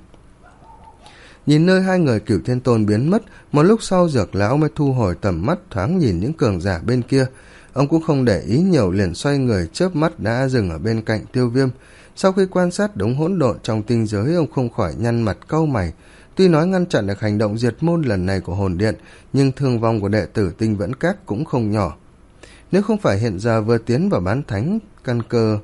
Nhìn nơi hai người Cửu Thiên Tôn biến mất, một lúc sau Dược lão mới thu hồi tầm mắt thoáng nhìn những cường giả bên kia. Ông cũng không để ý nhiều, liền xoay người chớp mắt đã dừng ở bên cạnh Tiêu Viêm. Sau khi quan sát đống hỗn độn trong tinh giới, ông không khỏi nhăn mặt cau mày. Tuy nói ngăn chặn được hành động diệt môn lần này của hồn điện, nhưng thương vong của đệ tử Tinh Vẫn Các cũng không nhỏ. Nếu không phải hiện giờ vừa tiến vào bán thánh, căn cơ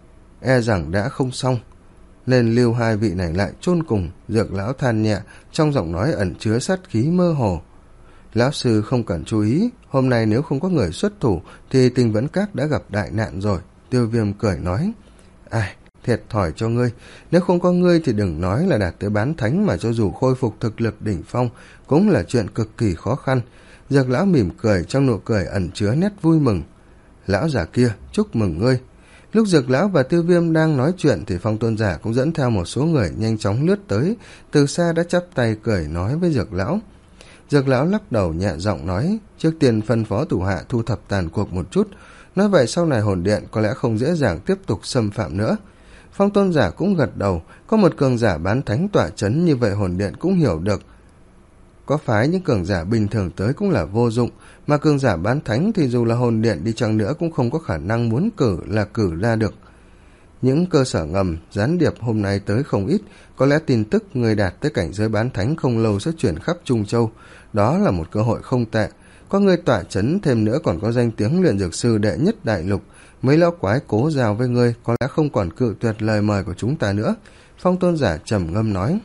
e rằng đã không xong, nên lưu hai vị này lại chôn cùng. Dược lão than nhẹ, trong giọng nói ẩn chứa sát khí mơ hồ. Lão sư không cần chú ý, hôm nay nếu không có người xuất thủ thì Tinh Vẫn Các đã gặp đại nạn rồi. Tiêu Viêm cười nói, ai, thiệt thòi cho ngươi, nếu không có ngươi thì đừng nói là đạt tới bán thánh, mà cho dù khôi phục thực lực đỉnh phong cũng là chuyện cực kỳ khó khăn. Dược lão mỉm cười, trong nụ cười ẩn chứa nét vui mừng. Lão già kia, chúc mừng ngươi. Lúc Dược lão và Tiêu Viêm đang nói chuyện thì Phong Tôn giả cũng dẫn theo một số người nhanh chóng lướt tới, từ xa đã chắp tay cười nói với Dược lão. Dược lão lắc đầu nhẹ giọng nói, trước tiên phân phó thủ hạ thu thập tàn cuộc một chút, nói vậy sau này hồn điện có lẽ không dễ dàng tiếp tục xâm phạm nữa. Phong Tôn giả cũng gật đầu, có một cường giả bán thánh tỏa chấn như vậy hồn điện cũng hiểu được. Có phái những cường giả bình thường tới cũng là vô dụng, mà cường giả bán thánh thì dù là hồn điện đi chăng nữa cũng không có khả năng muốn cử là cử ra được. Những cơ sở ngầm, gián điệp hôm nay tới không ít, có lẽ tin tức người đạt tới cảnh giới bán thánh không lâu sẽ chuyển khắp Trung Châu. Đó là một cơ hội không tệ. Có người tỏa chấn thêm nữa còn có danh tiếng luyện dược sư đệ nhất đại lục. Mấy lão quái cố giao với ngươi có lẽ không còn cự tuyệt lời mời của chúng ta nữa. Phong Tôn giả trầm ngâm nói.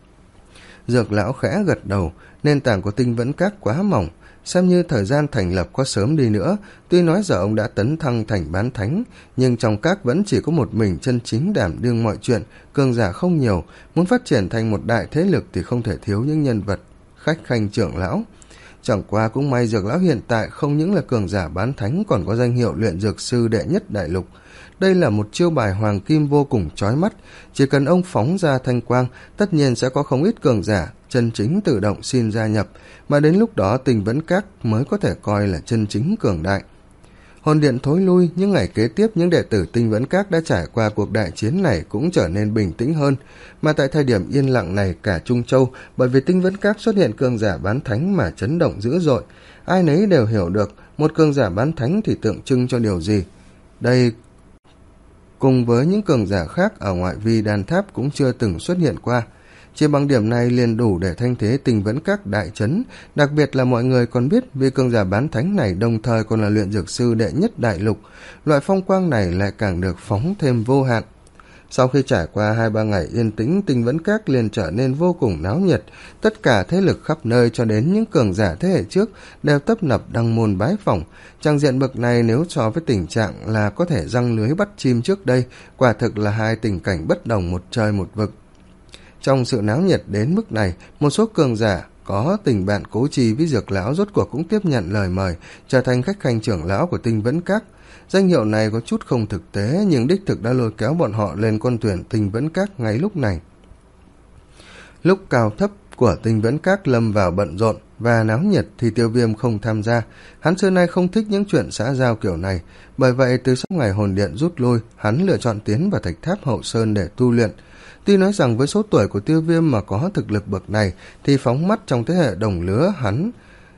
Dược lão khẽ gật đầu, nền tảng của Tinh Vẫn Các quá mỏng, xem như thời gian thành lập có sớm đi nữa, tuy nói giờ ông đã tấn thăng thành bán thánh, nhưng trong các vẫn chỉ có một mình chân chính đảm đương mọi chuyện, cường giả không nhiều, muốn phát triển thành một đại thế lực thì không thể thiếu những nhân vật khách khanh trưởng lão. Chẳng qua cũng may Dược lão hiện tại không những là cường giả bán thánh còn có danh hiệu luyện dược sư đệ nhất đại lục. Đây là một chiêu bài hoàng kim vô cùng chói mắt, chỉ cần ông phóng ra thanh quang, tất nhiên sẽ có không ít cường giả chân chính tự động xin gia nhập, mà đến lúc đó Tinh Vẫn Các mới có thể coi là chân chính cường đại. Hồn điện thối lui, những ngày kế tiếp những đệ tử Tinh Vẫn Các đã trải qua cuộc đại chiến này cũng trở nên bình tĩnh hơn, mà tại thời điểm yên lặng này cả Trung Châu, bởi vì Tinh Vẫn Các xuất hiện cường giả bán thánh mà chấn động dữ dội, ai nấy đều hiểu được một cường giả bán thánh thì tượng trưng cho điều gì. Đây cùng với những cường giả khác ở ngoại vi đan tháp cũng chưa từng xuất hiện qua. Chỉ bằng điểm này liền đủ để thanh thế Tinh Vẫn Các đại chấn, đặc biệt là mọi người còn biết vì cường giả bán thánh này đồng thời còn là luyện dược sư đệ nhất đại lục, loại phong quang này lại càng được phóng thêm vô hạn. Sau khi trải qua hai ba ngày yên tĩnh, Tinh Vẫn Các liền trở nên vô cùng náo nhiệt, tất cả thế lực khắp nơi cho đến những cường giả thế hệ trước đều tấp nập đăng môn bái phỏng. Trang diện bậc này nếu so với tình trạng là có thể giăng lưới bắt chim trước đây, quả thực là hai tình cảnh bất đồng một trời một vực. Trong sự náo nhiệt đến mức này, một số cường giả có tình bạn cố trì với Dược lão rốt cuộc cũng tiếp nhận lời mời, trở thành khách khanh trưởng lão của Tinh Vẫn Các. Danh hiệu này có chút không thực tế, nhưng đích thực đã lôi kéo bọn họ lên con thuyền Tinh Vẫn Các ngay lúc này. Lúc cao thấp của Tinh Vẫn Các lâm vào bận rộn và náo nhiệt thì Tiêu Viêm không tham gia. Hắn xưa nay không thích những chuyện xã giao kiểu này, bởi vậy từ sau ngày hồn điện rút lui, hắn lựa chọn tiến vào thạch tháp hậu sơn để tu luyện. Tuy nói rằng với số tuổi của Tiêu Viêm mà có thực lực bậc này thì phóng mắt trong thế hệ đồng lứa hắn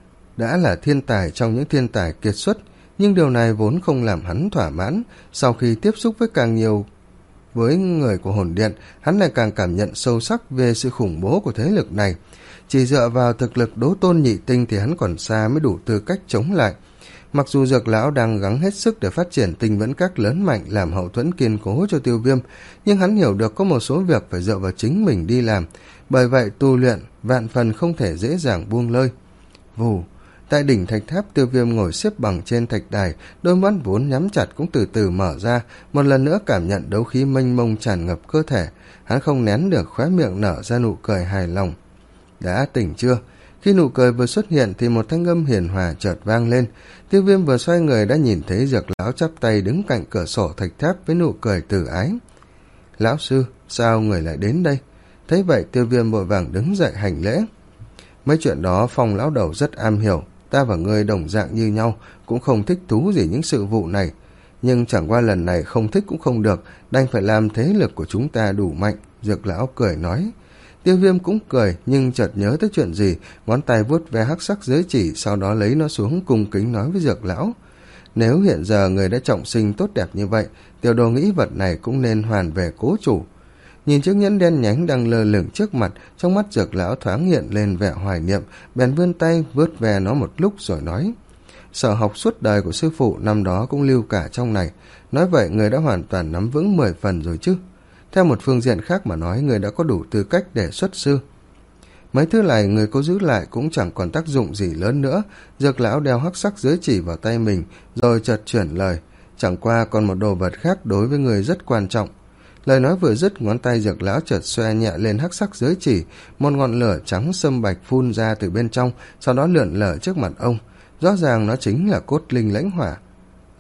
đã là thiên tài trong những thiên tài kiệt xuất, nhưng điều này vốn không làm hắn thỏa mãn. Sau khi tiếp xúc với càng nhiều với người của hồn điện, hắn lại càng cảm nhận sâu sắc về sự khủng bố của thế lực này. Chỉ dựa vào thực lực đố tôn nhị tinh thì hắn còn xa mới đủ tư cách chống lại. Mặc dù Dược lão đang gắng hết sức để phát triển Tinh Vẫn Các lớn mạnh làm hậu thuẫn kiên cố cho Tiêu Viêm, nhưng hắn hiểu được có một số việc phải dựa vào chính mình đi làm, bởi vậy tu luyện vạn phần không thể dễ dàng buông lơi. Vù, tại đỉnh thạch tháp, Tiêu Viêm ngồi xếp bằng trên thạch đài, đôi mắt vốn nhắm chặt cũng từ từ mở ra, một lần nữa cảm nhận đấu khí mênh mông tràn ngập cơ thể. Hắn không nén được khóe miệng nở ra nụ cười hài lòng. Đã tỉnh chưa? Khi nụ cười vừa xuất hiện thì một thanh âm hiền hòa chợt vang lên. Tiêu Viêm vừa xoay người đã nhìn thấy Dược lão chắp tay đứng cạnh cửa sổ thạch tháp với nụ cười từ ái. Lão sư, sao người lại đến đây? Thấy vậy Tiêu Viêm vội vàng đứng dậy hành lễ. Mấy chuyện đó Phong lão đầu rất am hiểu, ta và ngươi đồng dạng như nhau, cũng không thích thú gì những sự vụ này. Nhưng chẳng qua lần này không thích cũng không được, đành phải làm thế lực của chúng ta đủ mạnh. Dược lão cười nói. Tiêu Viêm cũng cười, nhưng chợt nhớ tới chuyện gì, ngón tay vuốt ve hắc sắc giới chỉ, sau đó lấy nó xuống cung kính nói với Dược lão. Nếu hiện giờ người đã trọng sinh tốt đẹp như vậy, tiểu đồ nghĩ vật này cũng nên hoàn về cố chủ. Nhìn chiếc nhẫn đen nhánh đang lơ lửng trước mặt, trong mắt Dược lão thoáng hiện lên vẻ hoài niệm, bèn vươn tay vuốt ve nó một lúc rồi nói. Sở học suốt đời của sư phụ năm đó cũng lưu cả trong này, nói vậy người đã hoàn toàn nắm vững mười phần rồi chứ. Theo một phương diện khác mà nói, người đã có đủ tư cách để xuất sư. Mấy thứ này người có giữ lại cũng chẳng còn tác dụng gì lớn nữa. Dược lão đeo hắc sắc giới chỉ vào tay mình, rồi chợt chuyển lời. Chẳng qua còn một đồ vật khác đối với người rất quan trọng. Lời nói vừa dứt, ngón tay Dược lão chợt xoe nhẹ lên hắc sắc giới chỉ, một ngọn lửa trắng sâm bạch phun ra từ bên trong, sau đó lượn lờ trước mặt ông. Rõ ràng nó chính là cốt linh lãnh hỏa.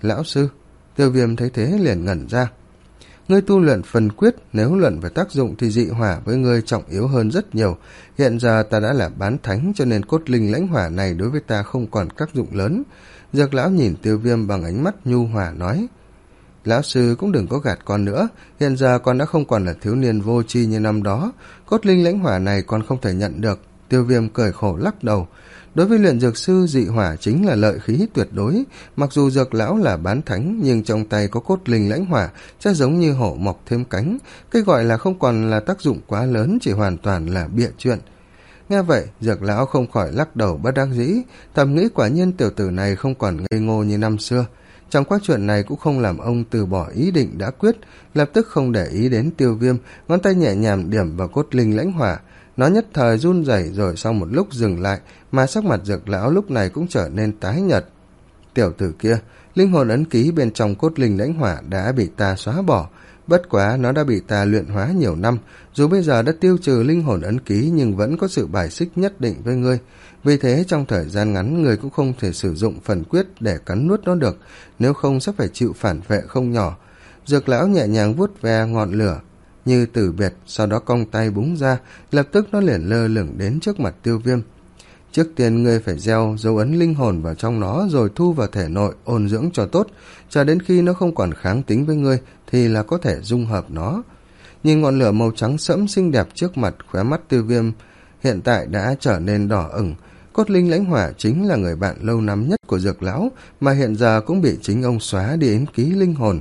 Lão sư, Tiêu Viêm thấy thế liền ngẩn ra. Ngươi tu luyện phần quyết, nếu luận về tác dụng thì dị hỏa với ngươi trọng yếu hơn rất nhiều. Hiện giờ ta đã là bán thánh, cho nên cốt linh lãnh hỏa này đối với ta không còn tác dụng lớn. Dược lão nhìn Tiêu Viêm bằng ánh mắt nhu hòa nói. Lão sư cũng đừng có gạt con nữa, hiện giờ con đã không còn là thiếu niên vô tri như năm đó, cốt linh lãnh hỏa này con không thể nhận được. Tiêu Viêm cười khổ lắc đầu. Đối với luyện dược sư, dị hỏa chính là lợi khí tuyệt đối. Mặc dù dược lão là bán thánh, nhưng trong tay có cốt linh lãnh hỏa sẽ giống như hổ mọc thêm cánh. Cái gọi là không còn là tác dụng quá lớn, chỉ hoàn toàn là bịa chuyện. Nghe vậy, dược lão không khỏi lắc đầu bất đắc dĩ, thầm nghĩ quả nhiên tiểu tử này không còn ngây ngô như năm xưa. Trong quá chuyện này cũng không làm ông từ bỏ ý định đã quyết, lập tức không để ý đến Tiêu Viêm, ngón tay nhẹ nhàng điểm vào cốt linh lãnh hỏa. Nó nhất thời run rẩy, rồi sau một lúc dừng lại, mà sắc mặt dược lão lúc này cũng trở nên tái nhợt. Tiểu tử kia, linh hồn ấn ký bên trong cốt linh lãnh hỏa đã bị ta xóa bỏ, bất quá nó đã bị ta luyện hóa nhiều năm, dù bây giờ đã tiêu trừ linh hồn ấn ký nhưng vẫn có sự bài xích nhất định với ngươi. Vì thế trong thời gian ngắn ngươi cũng không thể sử dụng phần quyết để cắn nuốt nó được, nếu không sẽ phải chịu phản vệ không nhỏ. Dược lão nhẹ nhàng vuốt ve ngọn lửa như từ biệt, sau đó cong tay búng ra, lập tức nó liền lơ lửng đến trước mặt Tiêu Viêm. Trước tiên ngươi phải gieo dấu ấn linh hồn vào trong nó, rồi thu vào thể nội ôn dưỡng cho tốt, cho đến khi nó không còn kháng tính với ngươi thì là có thể dung hợp nó. Nhìn ngọn lửa màu trắng sẫm xinh đẹp trước mặt, khóe mắt Tiêu Viêm hiện tại đã trở nên đỏ ửng. Cốt linh lãnh hỏa chính là người bạn lâu năm nhất của dược lão, mà hiện giờ cũng bị chính ông xóa đi ấn ký linh hồn.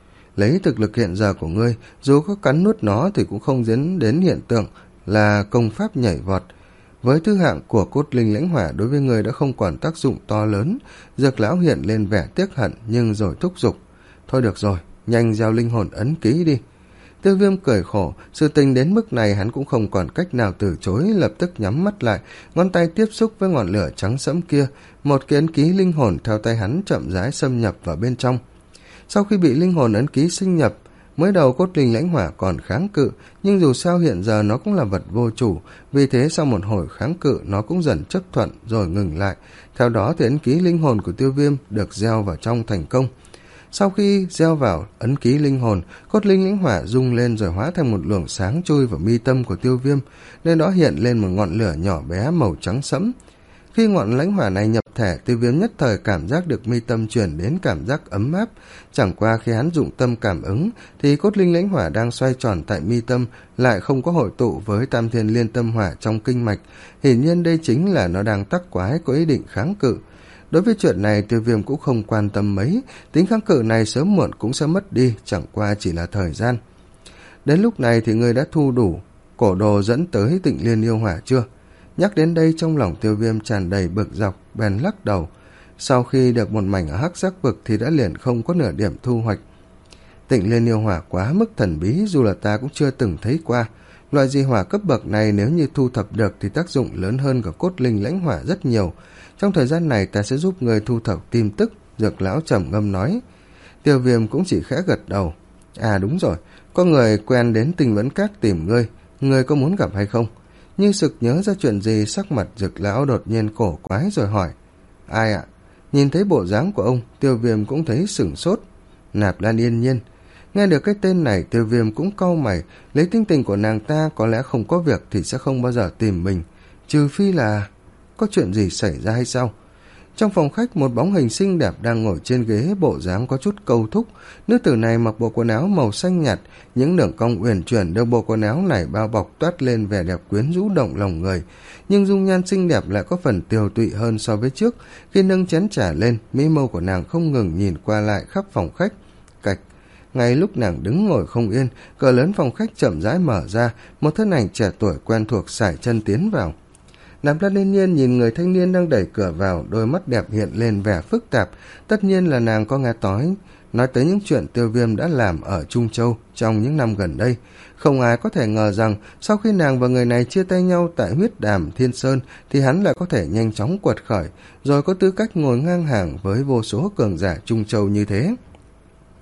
Lấy thực lực hiện giờ của ngươi, dù có cắn nuốt nó thì cũng không dẫn đến hiện tượng là công pháp nhảy vọt. Với thứ hạng của cốt linh lãnh hỏa đối với ngươi đã không còn tác dụng to lớn. Dược lão hiện lên vẻ tiếc hận nhưng rồi thúc giục. Thôi được rồi, nhanh gieo linh hồn ấn ký đi. Tiêu Viêm cười khổ, sự tình đến mức này hắn cũng không còn cách nào từ chối, lập tức nhắm mắt lại, ngón tay tiếp xúc với ngọn lửa trắng sẫm kia, một cái ấn ký linh hồn theo tay hắn chậm rãi xâm nhập vào bên trong. Sau khi bị linh hồn ấn ký xâm nhập, mới đầu cốt linh lãnh hỏa còn kháng cự, nhưng dù sao hiện giờ nó cũng là vật vô chủ, vì thế sau một hồi kháng cự nó cũng dần chấp thuận rồi ngừng lại. Theo đó thì ấn ký linh hồn của Tiêu Viêm được gieo vào trong thành công. Sau khi gieo vào ấn ký linh hồn, cốt linh lãnh hỏa rung lên rồi hóa thành một luồng sáng chui vào mi tâm của Tiêu Viêm, nơi đó hiện lên một ngọn lửa nhỏ bé màu trắng sẫm. Khi ngọn lãnh hỏa này nhập thể, Tiêu Viêm nhất thời cảm giác được mi tâm truyền đến cảm giác ấm áp. Chẳng qua khi hắn dụng tâm cảm ứng thì cốt linh lãnh hỏa đang xoay tròn tại mi tâm lại không có hội tụ với tam thiên liên tâm hỏa trong kinh mạch. Hiển nhiên đây chính là nó đang tắc quái, có ý định kháng cự. Đối với chuyện này Tiêu Viêm cũng không quan tâm mấy, tính kháng cự này sớm muộn cũng sẽ mất đi, chẳng qua chỉ là thời gian. Đến lúc này thì ngươi đã thu đủ cổ đồ dẫn tới Tịnh Liên yêu hỏa chưa? Nhắc đến đây trong lòng Tiêu Viêm tràn đầy bực dọc, bèn lắc đầu. Sau khi được một mảnh ở hắc giác vực thì đã liền không có nửa điểm thu hoạch. Tịnh Liên yêu hỏa quá mức thần bí, dù là ta cũng chưa từng thấy qua. Loại dị hỏa cấp bậc này nếu như thu thập được thì tác dụng lớn hơn cả cốt linh lãnh hỏa rất nhiều. Trong thời gian này ta sẽ giúp người thu thập tin tức, Dược lão trầm ngâm nói. Tiêu Viêm cũng chỉ khẽ gật đầu. À đúng rồi, có người quen đến Tinh Vấn Các tìm ngươi, ngươi có muốn gặp hay không? Như sực nhớ ra chuyện gì, sắc mặt Dược lão đột nhiên cổ quái rồi hỏi. Ai ạ? Nhìn thấy bộ dáng của ông, Tiêu Viêm cũng thấy sửng sốt. Nạp Lan Yên Nhiên. Nghe được cái tên này, Tiêu Viêm cũng cau mày, lấy tính tình của nàng ta có lẽ không có việc thì sẽ không bao giờ tìm mình, trừ phi là có chuyện gì xảy ra hay sao? Trong phòng khách, một bóng hình xinh đẹp đang ngồi trên ghế, bộ dáng có chút câu thúc. Nữ tử này mặc bộ quần áo màu xanh nhạt, những đường cong uyển chuyển được bộ quần áo này bao bọc toát lên vẻ đẹp quyến rũ động lòng người. Nhưng dung nhan xinh đẹp lại có phần tiều tụy hơn so với trước. Khi nâng chén trà lên, mỹ mâu của nàng không ngừng nhìn qua lại khắp phòng khách. Cạch. Ngay lúc nàng đứng ngồi không yên, cửa lớn phòng khách chậm rãi mở ra, một thân ảnh trẻ tuổi quen thuộc sải chân tiến vào. Nạp Lan Yên Nhiên nhìn người thanh niên đang đẩy cửa vào, đôi mắt đẹp hiện lên vẻ phức tạp. Tất nhiên là nàng có nghe nói nói tới những chuyện Tiêu Viêm đã làm ở Trung Châu trong những năm gần đây. Không ai có thể ngờ rằng sau khi nàng và người này chia tay nhau tại huyết đàm Thiên Sơn thì hắn lại có thể nhanh chóng quật khởi, rồi có tư cách ngồi ngang hàng với vô số cường giả Trung Châu như thế.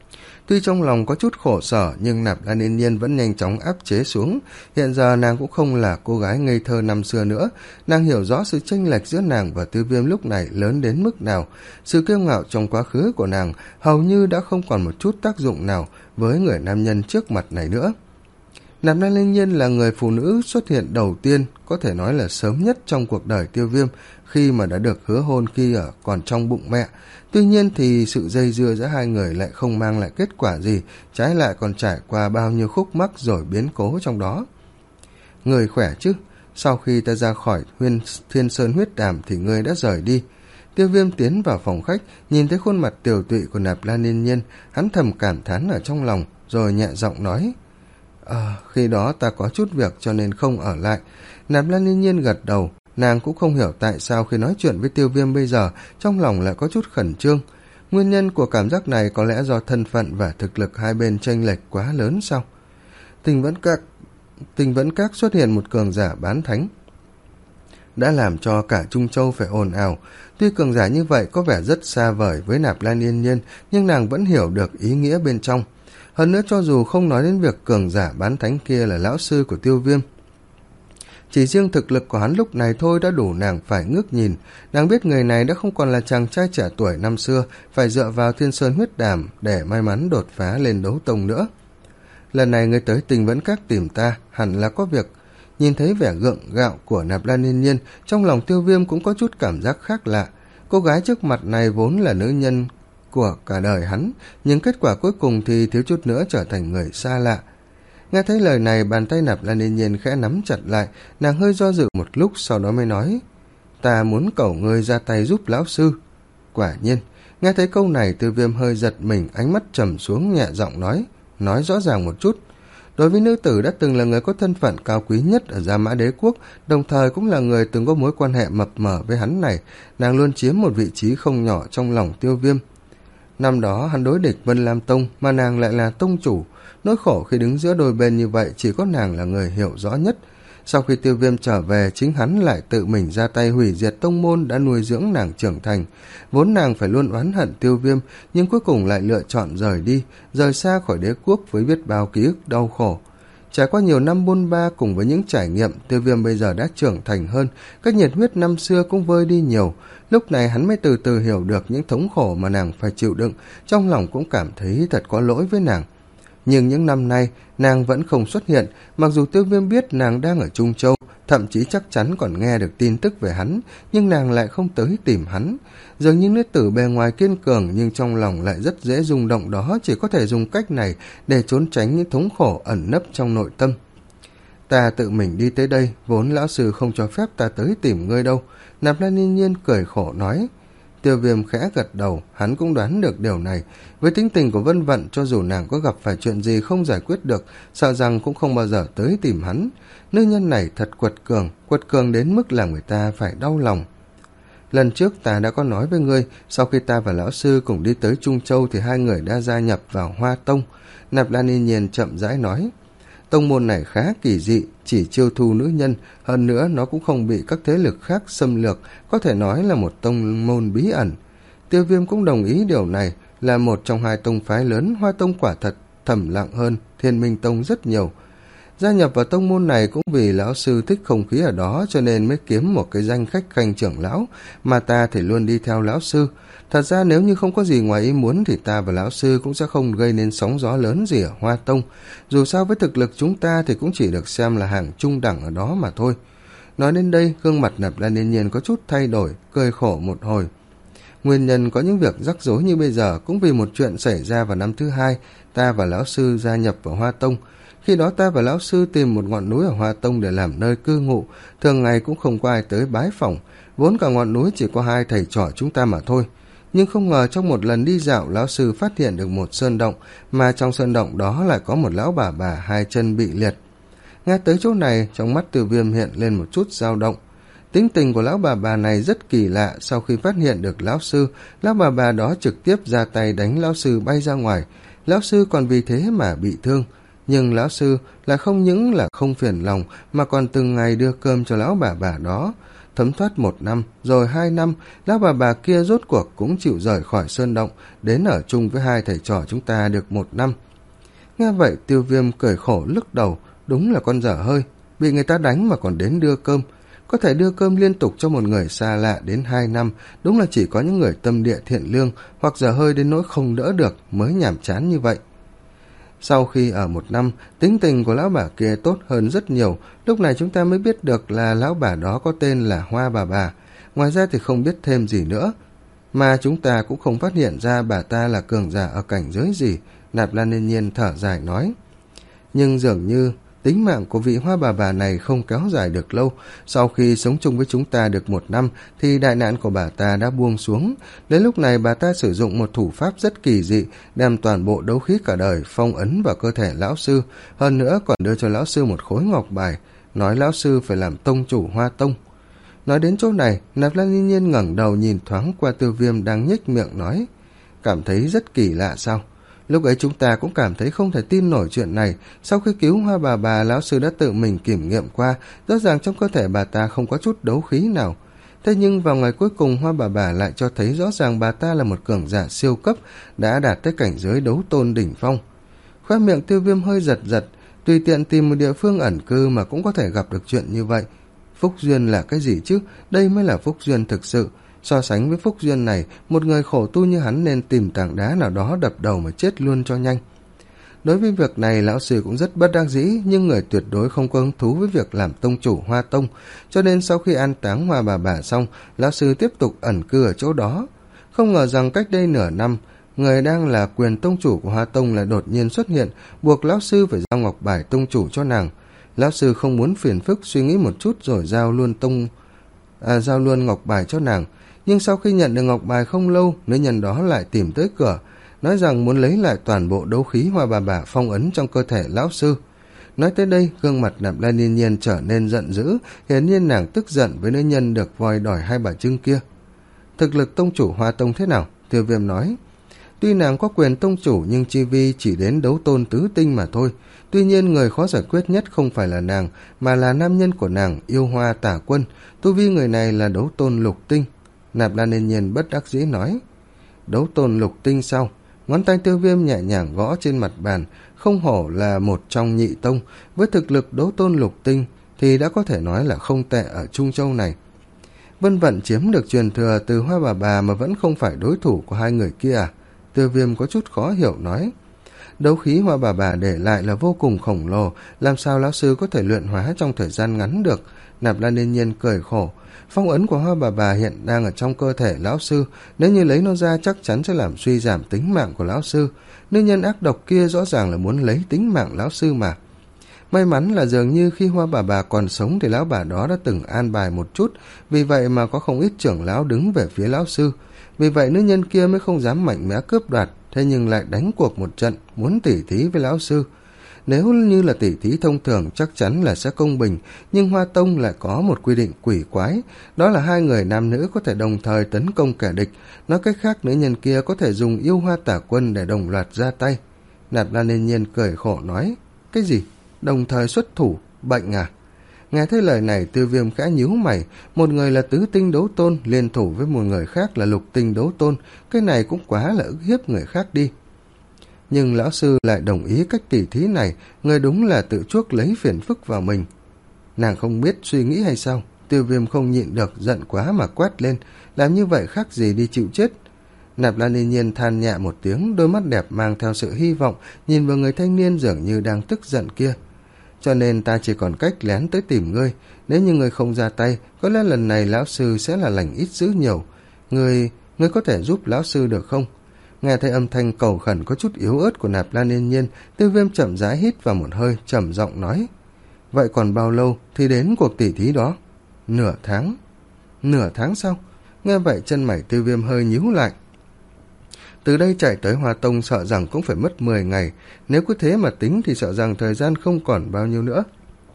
Tuy trong lòng có chút khổ sở nhưng Nạp Lan Yên Nhiên vẫn nhanh chóng áp chế xuống. Hiện giờ nàng cũng không là cô gái ngây thơ năm xưa nữa. Nàng hiểu rõ sự chênh lệch giữa nàng và Tiêu Viêm lúc này lớn đến mức nào. Sự kiêu ngạo trong quá khứ của nàng hầu như đã không còn một chút tác dụng nào với người nam nhân trước mặt này nữa. Nạp Lan Yên Nhiên là người phụ nữ xuất hiện đầu tiên, có thể nói là sớm nhất trong cuộc đời Tiêu Viêm, khi mà đã được hứa hôn khi ở còn trong bụng mẹ. Tuy nhiên thì sự dây dưa giữa hai người lại không mang lại kết quả gì, trái lại còn trải qua bao nhiêu khúc mắc rồi biến cố trong đó. Người khỏe chứ? Sau khi ta ra khỏi huyên Thiên Sơn huyết đàm thì ngươi đã rời đi. Tiêu Viêm tiến vào phòng khách, nhìn thấy khuôn mặt tiều tụy của Nạp Lan Yên Nhiên, hắn thầm cảm thán ở trong lòng, rồi nhẹ giọng nói: À, khi đó ta có chút việc cho nên không ở lại. Nạp Lan Yên Nhiên gật đầu. Nàng cũng không hiểu tại sao khi nói chuyện với Tiêu Viêm bây giờ trong lòng lại có chút khẩn trương. Nguyên nhân của cảm giác này có lẽ do thân phận và thực lực hai bên chênh lệch quá lớn sao? Tình vẫn các tình vẫn các xuất hiện một cường giả bán thánh đã làm cho cả Trung Châu phải ồn ào. Tuy cường giả như vậy có vẻ rất xa vời với Nạp Lan Yên Nhiên, nhưng nàng vẫn hiểu được ý nghĩa bên trong. Hơn nữa, cho dù không nói đến việc cường giả bán thánh kia là lão sư của Tiêu Viêm, chỉ riêng thực lực của hắn lúc này thôi đã đủ nàng phải ngước nhìn. Nàng biết người này đã không còn là chàng trai trẻ tuổi năm xưa phải dựa vào Thiên Sơn huyết đàm để may mắn đột phá lên đấu tông nữa. Lần này ngươi tới Tình Vẫn Các tìm ta hẳn là có việc. Nhìn thấy vẻ gượng gạo của Nạp Lan Yên Nhiên, trong lòng Tiêu Viêm cũng có chút cảm giác khác lạ. Cô gái trước mặt này vốn là nữ nhân của cả đời hắn, nhưng kết quả cuối cùng thì thiếu chút nữa trở thành người xa lạ. Nghe thấy lời này, bàn tay Nạp Lan Yên Nhiên khẽ nắm chặt lại, nàng hơi do dự một lúc sau đó mới nói: Ta muốn cầu ngươi ra tay giúp lão sư. Quả nhiên, nghe thấy câu này, Tiêu Viêm hơi giật mình, ánh mắt trầm xuống, nhẹ giọng nói: Nói rõ ràng một chút. Đối với nữ tử đã từng là người có thân phận cao quý nhất ở Gia Mã Đế Quốc, đồng thời cũng là người từng có mối quan hệ mập mờ với hắn này, nàng luôn chiếm một vị trí không nhỏ trong lòng Tiêu Viêm. Năm đó hắn đối địch Vân Lam Tông, mà nàng lại là tông chủ. Nỗi khổ khi đứng giữa đôi bên như vậy chỉ có nàng là người hiểu rõ nhất. Sau khi Tiêu Viêm trở về, chính hắn lại tự mình ra tay hủy diệt tông môn đã nuôi dưỡng nàng trưởng thành. Vốn nàng phải luôn oán hận Tiêu Viêm, nhưng cuối cùng lại lựa chọn rời đi, rời xa khỏi đế quốc với biết bao ký ức đau khổ. Trải qua nhiều năm bôn ba cùng với những trải nghiệm, Tiêu Viêm bây giờ đã trưởng thành hơn, các nhiệt huyết năm xưa cũng vơi đi nhiều. Lúc này hắn mới từ từ hiểu được những thống khổ mà nàng phải chịu đựng, trong lòng cũng cảm thấy thật có lỗi với nàng. Nhưng những năm nay, nàng vẫn không xuất hiện, mặc dù Tiêu Viêm biết nàng đang ở Trung Châu, thậm chí chắc chắn còn nghe được tin tức về hắn, nhưng nàng lại không tới tìm hắn. Dường như nữ tử bề ngoài kiên cường nhưng trong lòng lại rất dễ rung động đó, chỉ có thể dùng cách này để trốn tránh những thống khổ ẩn nấp trong nội tâm. Ta tự mình đi tới đây, vốn lão sư không cho phép ta tới tìm ngươi đâu. Nạp Lan Yên Nhiên cười khổ nói. Tiêu Viêm khẽ gật đầu, hắn cũng đoán được điều này. Với tính tình của Vân Vận, cho dù nàng có gặp phải chuyện gì không giải quyết được, sợ rằng cũng không bao giờ tới tìm hắn. Nữ nhân này thật quật cường, quật cường đến mức làm người ta phải đau lòng. Lần trước ta đã có nói với ngươi, sau khi ta và lão sư cùng đi tới Trung Châu thì hai người đã gia nhập vào Hoa Tông. Nạp Lan Yên Nhiên chậm rãi nói. Tông môn này khá kỳ dị, chỉ chiêu thu nữ nhân, hơn nữa nó cũng không bị các thế lực khác xâm lược, có thể nói là một tông môn bí ẩn. Tiêu Viêm cũng đồng ý điều này, là một trong hai tông phái lớn, Hoa Tông quả thật thầm lặng hơn Thiên Minh Tông rất nhiều. Gia nhập vào tông môn này cũng vì lão sư thích không khí ở đó cho nên mới kiếm một cái danh khách khanh trưởng lão, mà ta thì luôn đi theo lão sư. Thật ra nếu như không có gì ngoài ý muốn thì ta và lão sư cũng sẽ không gây nên sóng gió lớn gì ở Hoa Tông. Dù sao với thực lực chúng ta thì cũng chỉ được xem là hàng trung đẳng ở đó mà thôi. Nói đến đây, gương mặt Nạp Lan Yên Nhiên có chút thay đổi, cười khổ một hồi. Nguyên nhân có những việc rắc rối như bây giờ cũng vì một chuyện xảy ra vào năm thứ hai, ta và lão sư gia nhập vào Hoa Tông. Khi đó ta và lão sư tìm một ngọn núi ở Hoa Tông để làm nơi cư ngụ, thường ngày cũng không có ai tới bái phỏng, vốn cả ngọn núi chỉ có hai thầy trò chúng ta mà thôi. Nhưng không ngờ trong một lần đi dạo, lão sư phát hiện được một sơn động, mà trong sơn động đó lại có một lão bà bà hai chân bị liệt. Nghe tới chỗ này, trong mắt Tiêu Viêm hiện lên một chút dao động. Tính tình của lão bà bà này rất kỳ lạ, sau khi phát hiện được lão sư, lão bà bà đó trực tiếp ra tay đánh lão sư bay ra ngoài, lão sư còn vì thế mà bị thương. Nhưng lão sư là không những là không phiền lòng mà còn từng ngày đưa cơm cho lão bà bà đó. thấm thoát một năm, rồi hai năm, lão bà bà kia rốt cuộc cũng chịu rời khỏi sơn động, đến ở chung với hai thầy trò chúng ta được một năm. Nghe vậy Tiêu Viêm cười khổ lắc đầu, đúng là con dở hơi, bị người ta đánh mà còn đến đưa cơm. Có thể đưa cơm liên tục cho một người xa lạ đến hai năm, đúng là chỉ có những người tâm địa thiện lương hoặc dở hơi đến nỗi không đỡ được mới nhàm chán như vậy. Sau khi ở một năm, tính tình của lão bà kia tốt hơn rất nhiều, lúc này chúng ta mới biết được là lão bà đó có tên là Hoa bà bà, ngoài ra thì không biết thêm gì nữa. Mà chúng ta cũng không phát hiện ra bà ta là cường giả ở cảnh giới gì, Nạp Lan Yên Nhiên thở dài nói. Nhưng dường như tính mạng của vị Hoa bà bà này không kéo dài được lâu, sau khi sống chung với chúng ta được một năm thì đại nạn của bà ta đã buông xuống. Đến lúc này bà ta sử dụng một thủ pháp rất kỳ dị, đem toàn bộ đấu khí cả đời phong ấn vào cơ thể lão sư, hơn nữa còn đưa cho lão sư một khối ngọc bài, nói lão sư phải làm tông chủ Hoa Tông. Nói đến chỗ này, Nạp Lan Yên Nhiên ngẩng đầu nhìn thoáng qua Tiêu Viêm đang nhếch miệng nói, cảm thấy rất kỳ lạ sao? Lúc ấy chúng ta cũng cảm thấy không thể tin nổi chuyện này, sau khi cứu Hoa bà bà, lão sư đã tự mình kiểm nghiệm qua, rõ ràng trong cơ thể bà ta không có chút đấu khí nào. Thế nhưng vào ngày cuối cùng Hoa bà bà lại cho thấy rõ ràng bà ta là một cường giả siêu cấp, đã đạt tới cảnh giới đấu tôn đỉnh phong. Khóe miệng Tiêu Viêm hơi giật giật, tùy tiện tìm một địa phương ẩn cư mà cũng có thể gặp được chuyện như vậy. Phúc duyên là cái gì chứ? Đây mới là phúc duyên thực sự. So sánh với phúc duyên này, một người khổ tu như hắn nên tìm tảng đá nào đó đập đầu mà chết luôn cho nhanh. Đối với việc này, lão sư cũng rất bất đắc dĩ, nhưng người tuyệt đối không có hứng thú với việc làm tông chủ Hoa Tông, cho nên sau khi an táng Hoa bà bà xong, lão sư tiếp tục ẩn cư ở chỗ đó. Không ngờ rằng cách đây nửa năm, người đang là quyền tông chủ của Hoa Tông lại đột nhiên xuất hiện, buộc lão sư phải giao ngọc bài tông chủ cho nàng. Lão sư không muốn phiền phức, suy nghĩ một chút rồi giao luôn tông à, giao luôn ngọc bài cho nàng. Nhưng sau khi nhận được ngọc bài không lâu, nữ nhân đó lại tìm tới cửa, nói rằng muốn lấy lại toàn bộ đấu khí Hoa bà bà phong ấn trong cơ thể lão sư. Nói tới đây, gương mặt Nạp Lan Yên Nhiên trở nên giận dữ, hiển nhiên nàng tức giận với nữ nhân được voi đòi hai bà trưng kia. Thực lực tông chủ Hoa Tông thế nào? Tiêu Viêm nói. Tuy nàng có quyền tông chủ nhưng chi vi chỉ đến đấu tôn tứ tinh mà thôi. Tuy nhiên người khó giải quyết nhất không phải là nàng, mà là nam nhân của nàng, Yêu Hoa Tả Quân. Tu vi người này là đấu tôn lục tinh. Nạp Lan Yên Nhiên bất đắc dĩ nói. Đấu tôn lục tinh sao? Ngón tay Tiêu Viêm nhẹ nhàng gõ trên mặt bàn, không hổ là một trong nhị tông, với thực lực đấu tôn lục tinh thì đã có thể nói là không tệ ở Trung Châu này. Vân Vận chiếm được truyền thừa từ Hoa bà bà mà vẫn không phải đối thủ của hai người kia à? Tiêu Viêm có chút khó hiểu nói. Đấu khí Hoa bà bà để lại là vô cùng khổng lồ, làm sao lão sư có thể luyện hóa trong thời gian ngắn được? Nạp Lan Yên Nhiên cười khổ. Phong ấn của Hoa bà bà hiện đang ở trong cơ thể lão sư, nếu như lấy nó ra chắc chắn sẽ làm suy giảm tính mạng của lão sư. Nữ nhân ác độc kia rõ ràng là muốn lấy tính mạng lão sư mà. May mắn là dường như khi Hoa bà bà còn sống thì lão bà đó đã từng an bài một chút, vì vậy mà có không ít trưởng lão đứng về phía lão sư. Vì vậy nữ nhân kia mới không dám mạnh mẽ cướp đoạt, thế nhưng lại đánh cuộc một trận, muốn tỉ thí với lão sư. Nếu như là tỉ thí thông thường chắc chắn là sẽ công bình, nhưng Hoa Tông lại có một quy định quỷ quái, đó là hai người nam nữ có thể đồng thời tấn công kẻ địch, nói cách khác nữ nhân kia có thể dùng Yêu Hoa Tả Quân để đồng loạt ra tay. Nạp Lan Yên Nhiên cười khổ nói, cái gì? Đồng thời xuất thủ? Bệnh à? Nghe thấy lời này Tiêu Viêm khẽ nhíu mày, một người là tứ tinh đấu tôn liên thủ với một người khác là lục tinh đấu tôn, cái này cũng quá là ức hiếp người khác đi. Nhưng lão sư lại đồng ý cách tỉ thí này, người đúng là tự chuốc lấy phiền phức vào mình. Nàng không biết suy nghĩ hay sao? Tiêu Viêm không nhịn được, giận quá mà quát lên, làm như vậy khác gì đi chịu chết. Nạp Lan Yên Nhiên than nhẹ một tiếng, đôi mắt đẹp mang theo sự hy vọng, nhìn vào người thanh niên dường như đang tức giận kia. Cho nên ta chỉ còn cách lén tới tìm ngươi, nếu như ngươi không ra tay, có lẽ lần này lão sư sẽ là lành ít dữ nhiều. Ngươi, ngươi có thể giúp lão sư được không? Nghe thấy âm thanh cầu khẩn có chút yếu ớt của Nạp Lan Yên Nhiên, Tiêu Viêm chậm rãi hít vào một hơi, trầm giọng nói. Vậy còn bao lâu thì đến cuộc tỉ thí đó? Nửa tháng. Nửa tháng sao? Nghe vậy chân mày Tiêu Viêm hơi nhíu lại. Từ đây chạy tới Hoa Tông sợ rằng cũng phải mất mười ngày, nếu cứ thế mà tính thì sợ rằng thời gian không còn bao nhiêu nữa.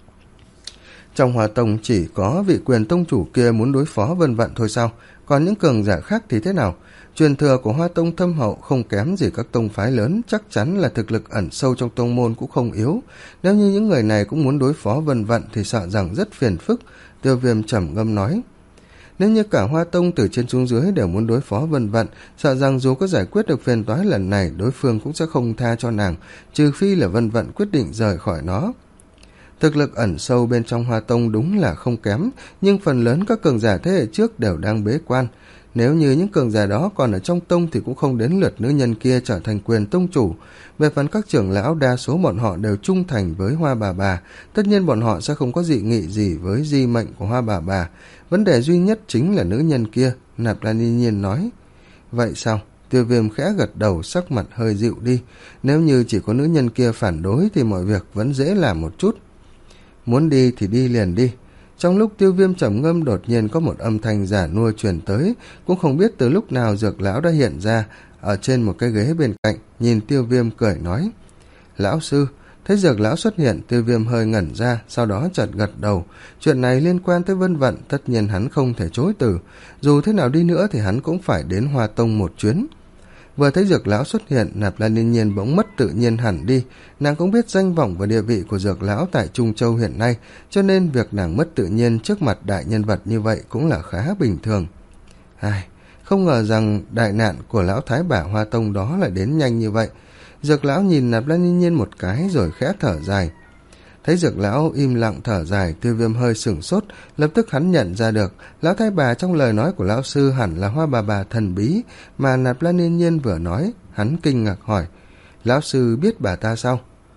Trong Hoa Tông chỉ có vị quyền tông chủ kia muốn đối phó Vân Vận thôi sao? Còn những cường giả khác thì thế nào? Truyền thừa của Hoa Tông thâm hậu không kém gì các tông phái lớn, chắc chắn là thực lực ẩn sâu trong tông môn cũng không yếu. Nếu như những người này cũng muốn đối phó Vân Vận thì sợ rằng rất phiền phức. Tiêu Viêm trầm ngâm nói. Nếu như cả Hoa Tông từ trên xuống dưới đều muốn đối phó Vân Vận, sợ rằng dù có giải quyết được phiền toái lần này, đối phương cũng sẽ không tha cho nàng, trừ phi là Vân Vận quyết định rời khỏi nó. Thực lực ẩn sâu bên trong Hoa Tông đúng là không kém, nhưng phần lớn các cường giả thế hệ trước đều đang bế quan. Nếu như những cường giả đó còn ở trong tông thì cũng không đến lượt nữ nhân kia trở thành quyền tông chủ. Về phần các trưởng lão, đa số bọn họ đều trung thành với Hoa Bà Bà, tất nhiên bọn họ sẽ không có dị nghị gì với di mệnh của Hoa Bà Bà. Vấn đề duy nhất chính là nữ nhân kia, Nạp Lan Yên Nhiên nói. Vậy sao? Tiêu Viêm khẽ gật đầu, sắc mặt hơi dịu đi. Nếu như chỉ có nữ nhân kia phản đối thì mọi việc vẫn dễ làm một chút. Muốn đi thì đi liền đi. Trong lúc Tiêu Viêm trầm ngâm, đột nhiên có một âm thanh giả nua truyền tới, cũng không biết từ lúc nào Dược lão đã hiện ra ở trên một cái ghế bên cạnh, nhìn Tiêu Viêm cười nói: Lão sư. Thấy Dược lão xuất hiện, Tiêu Viêm hơi ngẩn ra, sau đó chợt gật đầu. Chuyện này liên quan tới Vân Vận, tất nhiên hắn không thể chối từ, dù thế nào đi nữa thì hắn cũng phải đến Hoa Tông một chuyến. Vừa thấy Dược lão xuất hiện, Nạp Lan Yên Nhiên bỗng mất tự nhiên hẳn đi. Nàng cũng biết danh vọng và địa vị của Dược lão tại Trung Châu hiện nay, cho nên việc nàng mất tự nhiên trước mặt đại nhân vật như vậy cũng là khá bình thường. Ai, không ngờ rằng đại nạn của lão thái bà Hoa Tông đó lại đến nhanh như vậy. Dược lão nhìn Nạp Lan Yên Nhiên một cái rồi khẽ thở dài. Thấy Dược lão im lặng thở dài, Tiêu Viêm hơi sửng sốt, lập tức hắn nhận ra được lão thái bà trong lời nói của lão sư hẳn là Hoa Bà Bà thần bí mà Nạp Lan Yên Nhiên vừa nói. Hắn kinh ngạc hỏi: Lão sư biết bà ta sao?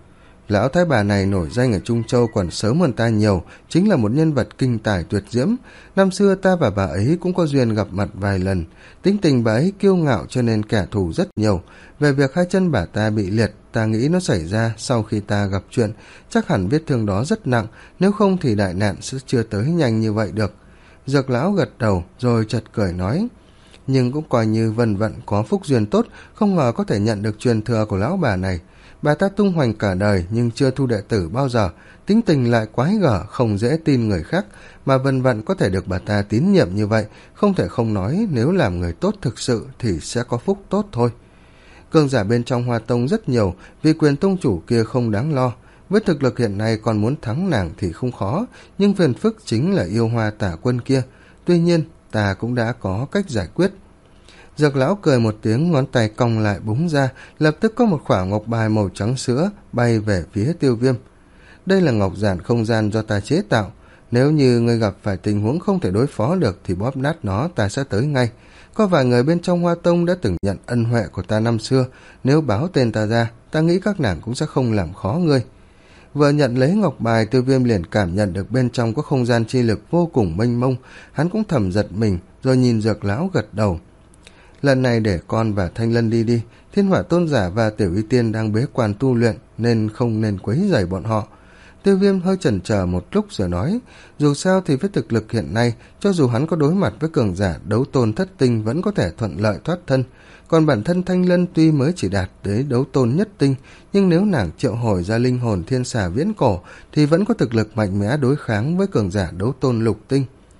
Lão thái bà này nổi danh ở Trung Châu còn sớm hơn ta nhiều, chính là một nhân vật kinh tài tuyệt diễm. Năm xưa ta và bà ấy cũng có duyên gặp mặt vài lần. Tính tình bà ấy kiêu ngạo cho nên kẻ thù rất nhiều. Về việc hai chân bà ta bị liệt, ta nghĩ nó xảy ra sau khi ta gặp chuyện. Chắc hẳn vết thương đó rất nặng, nếu không thì đại nạn sẽ chưa tới nhanh như vậy được. Dược lão gật đầu rồi chợt cười nói: Nhưng cũng coi như Vân Vận có phúc duyên tốt, không ngờ có thể nhận được truyền thừa của lão bà này. Bà ta tung hoành cả đời nhưng chưa thu đệ tử bao giờ, tính tình lại quái gở, không dễ tin người khác, mà Vân Vận có thể được bà ta tín nhiệm như vậy, không thể không nói nếu làm người tốt thực sự thì sẽ có phúc tốt thôi. Cường giả bên trong Hoa Tông rất nhiều, vì quyền tông chủ kia không đáng lo. Với thực lực hiện nay còn muốn thắng nàng thì không khó, nhưng phiền phức chính là yêu Hoa Tả Quân kia. Tuy nhiên, ta cũng đã có cách giải quyết. Dược lão cười một tiếng, ngón tay cong lại búng ra, lập tức có một quả ngọc bài màu trắng sữa bay về phía Tiêu Viêm. Đây là ngọc giản không gian do ta chế tạo. Nếu như ngươi gặp phải tình huống không thể đối phó được thì bóp nát nó, ta sẽ tới ngay. Có vài người bên trong Hoa Tông đã từng nhận ân huệ của ta năm xưa, nếu báo tên ta ra, ta nghĩ các nàng cũng sẽ không làm khó ngươi. Vừa nhận lấy ngọc bài, Tiêu Viêm liền cảm nhận được bên trong có không gian chi lực vô cùng mênh mông. Hắn cũng thầm giật mình, rồi nhìn Dược lão gật đầu. Lần này để con và Thanh Lân đi đi, Thiên Hỏa Tôn giả và Tiểu Y Tiên đang bế quan tu luyện nên không nên quấy rầy bọn họ. Tiêu Viêm hơi chần chờ một lúc rồi nói, dù sao thì với thực lực hiện nay, cho dù hắn có đối mặt với cường giả đấu tôn thất tinh vẫn có thể thuận lợi thoát thân. Còn bản thân Thanh Lân tuy mới chỉ đạt tới đấu tôn nhất tinh, nhưng nếu nàng triệu hồi ra linh hồn thiên xà viễn cổ thì vẫn có thực lực mạnh mẽ đối kháng với cường giả đấu tôn lục tinh.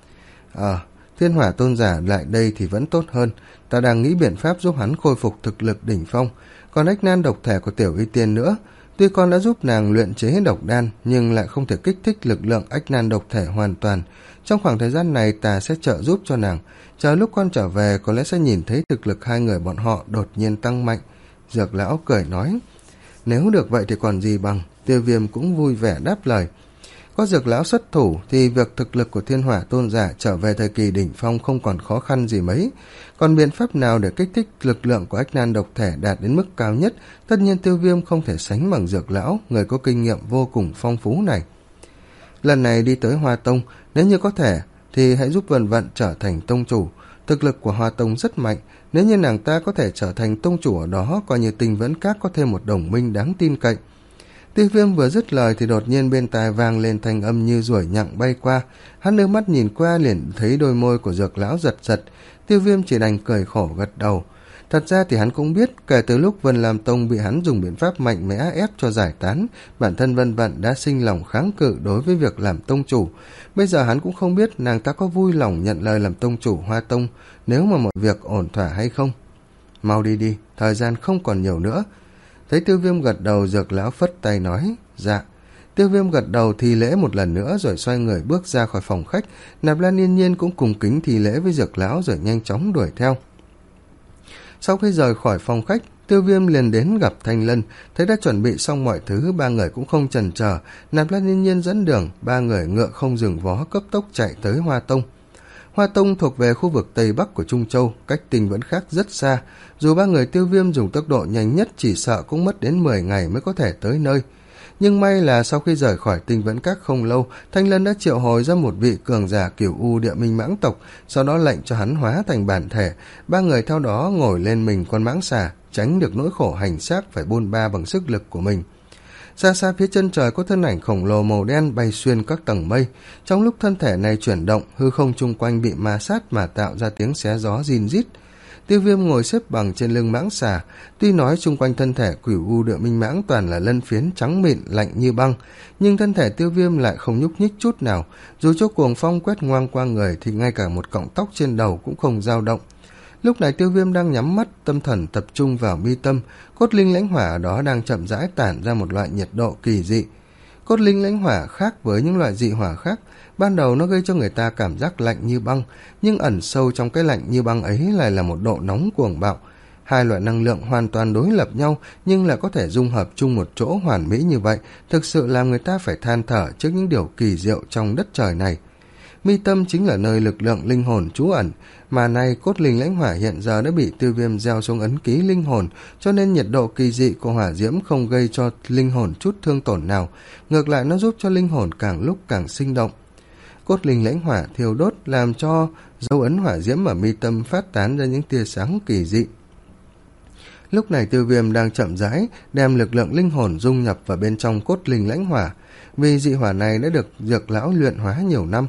Ờ, Thiên Hỏa Tôn giả lại đây thì vẫn tốt hơn, ta đang nghĩ biện pháp giúp hắn khôi phục thực lực đỉnh phong. Còn ách nan độc thể của Tiểu Y Tiên nữa, tuy con đã giúp nàng luyện chế độc đan nhưng lại không thể kích thích lực lượng ách nan độc thể hoàn toàn. Trong khoảng thời gian này ta sẽ trợ giúp cho nàng, chờ lúc con trở về có lẽ sẽ nhìn thấy thực lực hai người bọn họ đột nhiên tăng mạnh. Dược lão cười nói, nếu được vậy thì còn gì bằng. Tiêu Viêm cũng vui vẻ đáp lời. Có Dược lão xuất thủ thì việc thực lực của Thiên Hỏa Tôn giả trở về thời kỳ đỉnh phong không còn khó khăn gì mấy. Còn biện pháp nào để kích thích lực lượng của ách nan độc thể đạt đến mức cao nhất, tất nhiên Tiêu Viêm không thể sánh bằng Dược lão, người có kinh nghiệm vô cùng phong phú này. Lần này đi tới Hoa Tông, nếu như có thể thì hãy giúp Vân Vận trở thành tông chủ. Thực lực của Hoa Tông rất mạnh, nếu như nàng ta có thể trở thành tông chủ ở đó, coi như Tinh Vẫn Các có thêm một đồng minh đáng tin cậy. Tiêu Viêm vừa dứt lời thì đột nhiên bên tai vang lên thanh âm như ruổi nhặng bay qua. Hắn đưa mắt nhìn qua liền thấy đôi môi của Dược lão giật giật. Tiêu Viêm chỉ đành cười khổ gật đầu. Thật ra thì hắn cũng biết, kể từ lúc Vân Lam Tông bị hắn dùng biện pháp mạnh mẽ ép cho giải tán, bản thân Vân Vận đã sinh lòng kháng cự đối với việc làm tông chủ. Bây giờ hắn cũng không biết nàng ta có vui lòng nhận lời làm tông chủ Hoa Tông nếu mà mọi việc ổn thỏa hay không. Mau đi đi, thời gian không còn nhiều nữa. Thấy Tiêu Viêm gật đầu, Dược lão phất tay nói, dạ. Tiêu Viêm gật đầu thi lễ một lần nữa rồi xoay người bước ra khỏi phòng khách. Nạp Lan Yên Nhiên cũng cùng kính thi lễ với Dược lão rồi nhanh chóng đuổi theo. Sau khi rời khỏi phòng khách, Tiêu Viêm liền đến gặp Thanh Lân, thấy đã chuẩn bị xong mọi thứ, ba người cũng không chần chờ. Nạp Lan Yên Nhiên dẫn đường, ba người ngựa không dừng vó cấp tốc chạy tới Hoa Tông. Hoa Tông thuộc về khu vực Tây Bắc của Trung Châu, cách Tinh Vẫn Khác rất xa. Dù ba người Tiêu Viêm dùng tốc độ nhanh nhất chỉ sợ cũng mất đến mười ngày mới có thể tới nơi. Nhưng may là sau khi rời khỏi Tinh Vẫn Các không lâu, Thanh Lân đã triệu hồi ra một vị cường giả Cửu U Địa Minh Mãng tộc, sau đó lệnh cho hắn hóa thành bản thể. Ba người theo đó ngồi lên mình con mãng xà, tránh được nỗi khổ hành xác phải bôn ba bằng sức lực của mình. Xa xa phía chân trời có thân ảnh khổng lồ màu đen bay xuyên các tầng mây. Trong lúc thân thể này chuyển động, hư không chung quanh bị ma sát mà tạo ra tiếng xé gió rin rít. Tiêu Viêm ngồi xếp bằng trên lưng mãng xà, tuy nói chung quanh thân thể Cửu U Địa Minh Mãng toàn là lân phiến trắng mịn lạnh như băng, nhưng thân thể Tiêu Viêm lại không nhúc nhích chút nào, dù cho cuồng phong quét ngoang qua người thì ngay cả một cọng tóc trên đầu cũng không dao động. Lúc này Tiêu Viêm đang nhắm mắt, tâm thần tập trung vào mi tâm, cốt linh lãnh hỏa ở đó đang chậm rãi tản ra một loại nhiệt độ kỳ dị. Cốt linh lãnh hỏa khác với những loại dị hỏa khác, ban đầu nó gây cho người ta cảm giác lạnh như băng, nhưng ẩn sâu trong cái lạnh như băng ấy lại là một độ nóng cuồng bạo. Hai loại năng lượng hoàn toàn đối lập nhau nhưng lại có thể dung hợp chung một chỗ hoàn mỹ như vậy, thực sự làm người ta phải than thở trước những điều kỳ diệu trong đất trời này. Mi tâm chính là nơi lực lượng linh hồn trú ẩn, mà nay cốt linh lãnh hỏa hiện giờ đã bị Tiêu Viêm gieo xuống ấn ký linh hồn, cho nên nhiệt độ kỳ dị của hỏa diễm không gây cho linh hồn chút thương tổn nào, ngược lại nó giúp cho linh hồn càng lúc càng sinh động. Cốt linh lãnh hỏa thiêu đốt làm cho dấu ấn hỏa diễm ở mi tâm phát tán ra những tia sáng kỳ dị. Lúc này Tiêu Viêm đang chậm rãi đem lực lượng linh hồn dung nhập vào bên trong cốt linh lãnh hỏa, vì dị hỏa này đã được Dược lão luyện hóa nhiều năm.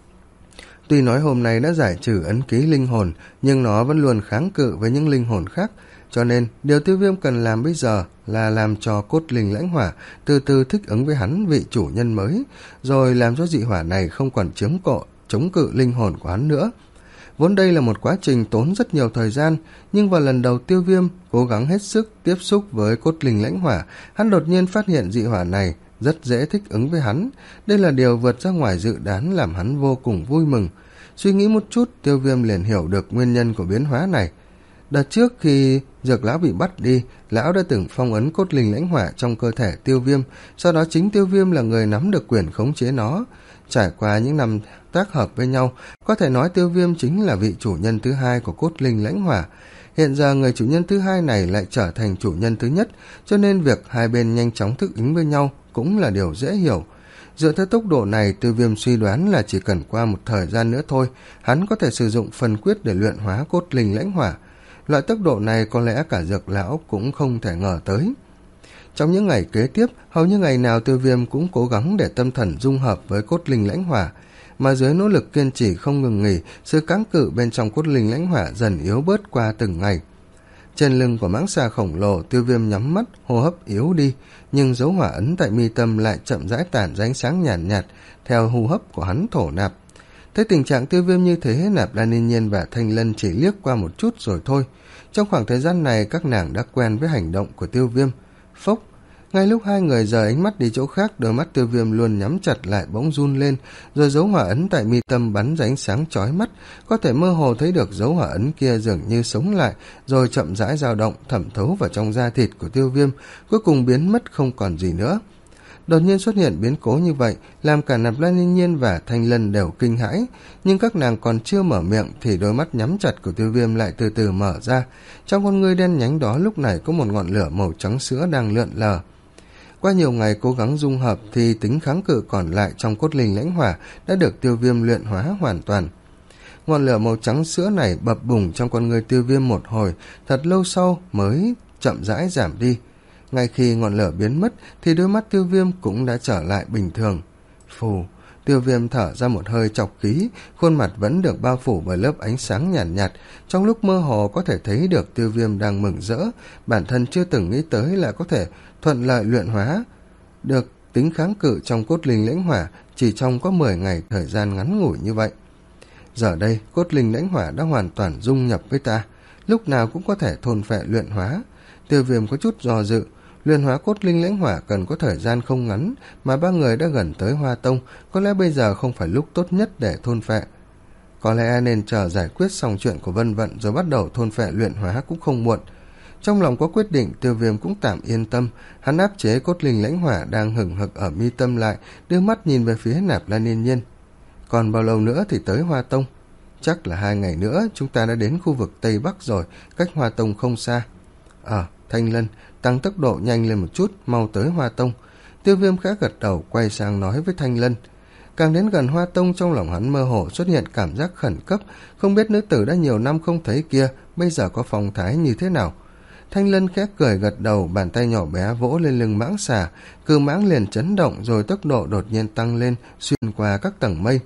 Tuy nói hôm nay đã giải trừ ấn ký linh hồn, nhưng nó vẫn luôn kháng cự với những linh hồn khác, cho nên điều Tiêu Viêm cần làm bây giờ là làm cho cốt linh lãnh hỏa từ từ thích ứng với hắn, vị chủ nhân mới, rồi làm cho dị hỏa này không còn chiếm cộ chống cự linh hồn của hắn nữa. Vốn đây là một quá trình tốn rất nhiều thời gian, nhưng vào lần đầu Tiêu Viêm cố gắng hết sức tiếp xúc với cốt linh lãnh hỏa, hắn đột nhiên phát hiện dị hỏa này rất dễ thích ứng với hắn. Đây là điều vượt ra ngoài dự đoán, làm hắn vô cùng vui mừng. Suy nghĩ một chút, Tiêu Viêm liền hiểu được nguyên nhân của biến hóa này. Đợt trước khi Dược lão bị bắt đi, lão đã từng phong ấn cốt linh lãnh hỏa trong cơ thể Tiêu Viêm, sau đó chính Tiêu Viêm là người nắm được quyền khống chế nó. Trải qua những năm tác hợp với nhau, có thể nói Tiêu Viêm chính là vị chủ nhân thứ hai của cốt linh lãnh hỏa. Hiện giờ người chủ nhân thứ hai này lại trở thành chủ nhân thứ nhất, cho nên việc hai bên nhanh chóng thích ứng với nhau cũng là điều dễ hiểu. Dựa theo tốc độ này, Tiêu Viêm suy đoán là chỉ cần qua một thời gian nữa thôi, hắn có thể sử dụng phần quyết để luyện hóa cốt linh lãnh hỏa. Loại tốc độ này có lẽ cả Dược lão cũng không thể ngờ tới. Trong những ngày kế tiếp, hầu như ngày nào Tiêu Viêm cũng cố gắng để tâm thần dung hợp với cốt linh lãnh hỏa, mà dưới nỗ lực kiên trì không ngừng nghỉ, sự kháng cự bên trong cốt linh lãnh hỏa dần yếu bớt qua từng ngày. Trên lưng của mãng xà khổng lồ, Tiêu Viêm nhắm mắt, hô hấp yếu đi, nhưng dấu hỏa ấn tại mi tâm lại chậm rãi tản ra ánh sáng nhàn nhạt, nhạt theo hô hấp của hắn thổ nạp. Thấy tình trạng Tiêu Viêm như thế, Nạp Lan Yên Nhiên và Thanh Lân chỉ liếc qua một chút rồi thôi. Trong khoảng thời gian này, các nàng đã quen với hành động của Tiêu Viêm. Phốc, ngay lúc hai người rời ánh mắt đi chỗ khác, đôi mắt Tiêu Viêm luôn nhắm chặt lại bỗng run lên, rồi dấu hỏa ấn tại mi tâm bắn ra ánh sáng chói mắt, có thể mơ hồ thấy được dấu hỏa ấn kia dường như sống lại, rồi chậm rãi dao động thẩm thấu vào trong da thịt của Tiêu Viêm, cuối cùng biến mất không còn gì nữa. Đột nhiên xuất hiện biến cố như vậy làm cả Nạp Lan Yên Nhiên và Thanh Lân đều kinh hãi, nhưng các nàng còn chưa mở miệng thì đôi mắt nhắm chặt của Tiêu Viêm lại từ từ mở ra. Trong con ngươi đen nhánh đó lúc này có một ngọn lửa màu trắng sữa đang lượn lờ. Qua nhiều ngày cố gắng dung hợp thì tính kháng cự còn lại trong cốt linh lãnh hỏa đã được Tiêu Viêm luyện hóa hoàn toàn. Ngọn lửa màu trắng sữa này bập bùng trong con ngươi Tiêu Viêm một hồi, thật lâu sau mới chậm rãi giảm đi. Ngay khi ngọn lửa biến mất thì đôi mắt Tiêu Viêm cũng đã trở lại bình thường. Phù, Tiêu Viêm thở ra một hơi trọc khí, khuôn mặt vẫn được bao phủ bởi lớp ánh sáng nhàn nhạt, nhạt. Trong lúc mơ hồ có thể thấy được Tiêu Viêm đang mừng rỡ, bản thân chưa từng nghĩ tới là có thể thuận lợi luyện hóa được tính kháng cự trong cốt linh lãnh hỏa chỉ trong có mười ngày thời gian ngắn ngủi như vậy. Giờ đây, cốt linh lãnh hỏa đã hoàn toàn dung nhập với ta, lúc nào cũng có thể thôn phệ luyện hóa. Tiêu Viêm có chút do dự, Luyện hóa cốt linh lãnh hỏa cần có thời gian không ngắn, mà ba người đã gần tới Hoa Tông, có lẽ bây giờ không phải lúc tốt nhất để thôn phệ. Có lẽ nên chờ giải quyết xong chuyện của Vân Vận rồi bắt đầu thôn phệ luyện hóa cũng không muộn. Trong lòng có quyết định, Tiêu Viêm cũng tạm yên tâm, hắn áp chế cốt linh lãnh hỏa đang hừng hực ở mi tâm lại, đưa mắt nhìn về phía Nạp Lan Yên Nhiên. Còn bao lâu nữa thì tới Hoa Tông? Chắc là hai ngày nữa chúng ta đã đến khu vực Tây Bắc rồi, cách Hoa Tông không xa. Ờ, à, Thanh Lân, tăng tốc độ nhanh lên một chút, mau tới Hoa Tông. Tiêu Viêm khẽ gật đầu, quay sang nói với Thanh Lân. Càng đến gần Hoa Tông, trong lòng hắn mơ hồ xuất hiện cảm giác khẩn cấp, không biết nữ tử đã nhiều năm không thấy kia bây giờ có phong thái như thế nào. Thanh Lân khẽ cười gật đầu, bàn tay nhỏ bé vỗ lên lưng mãng xà, cự mãng liền chấn động rồi tốc độ đột nhiên tăng lên, xuyên qua các tầng mây.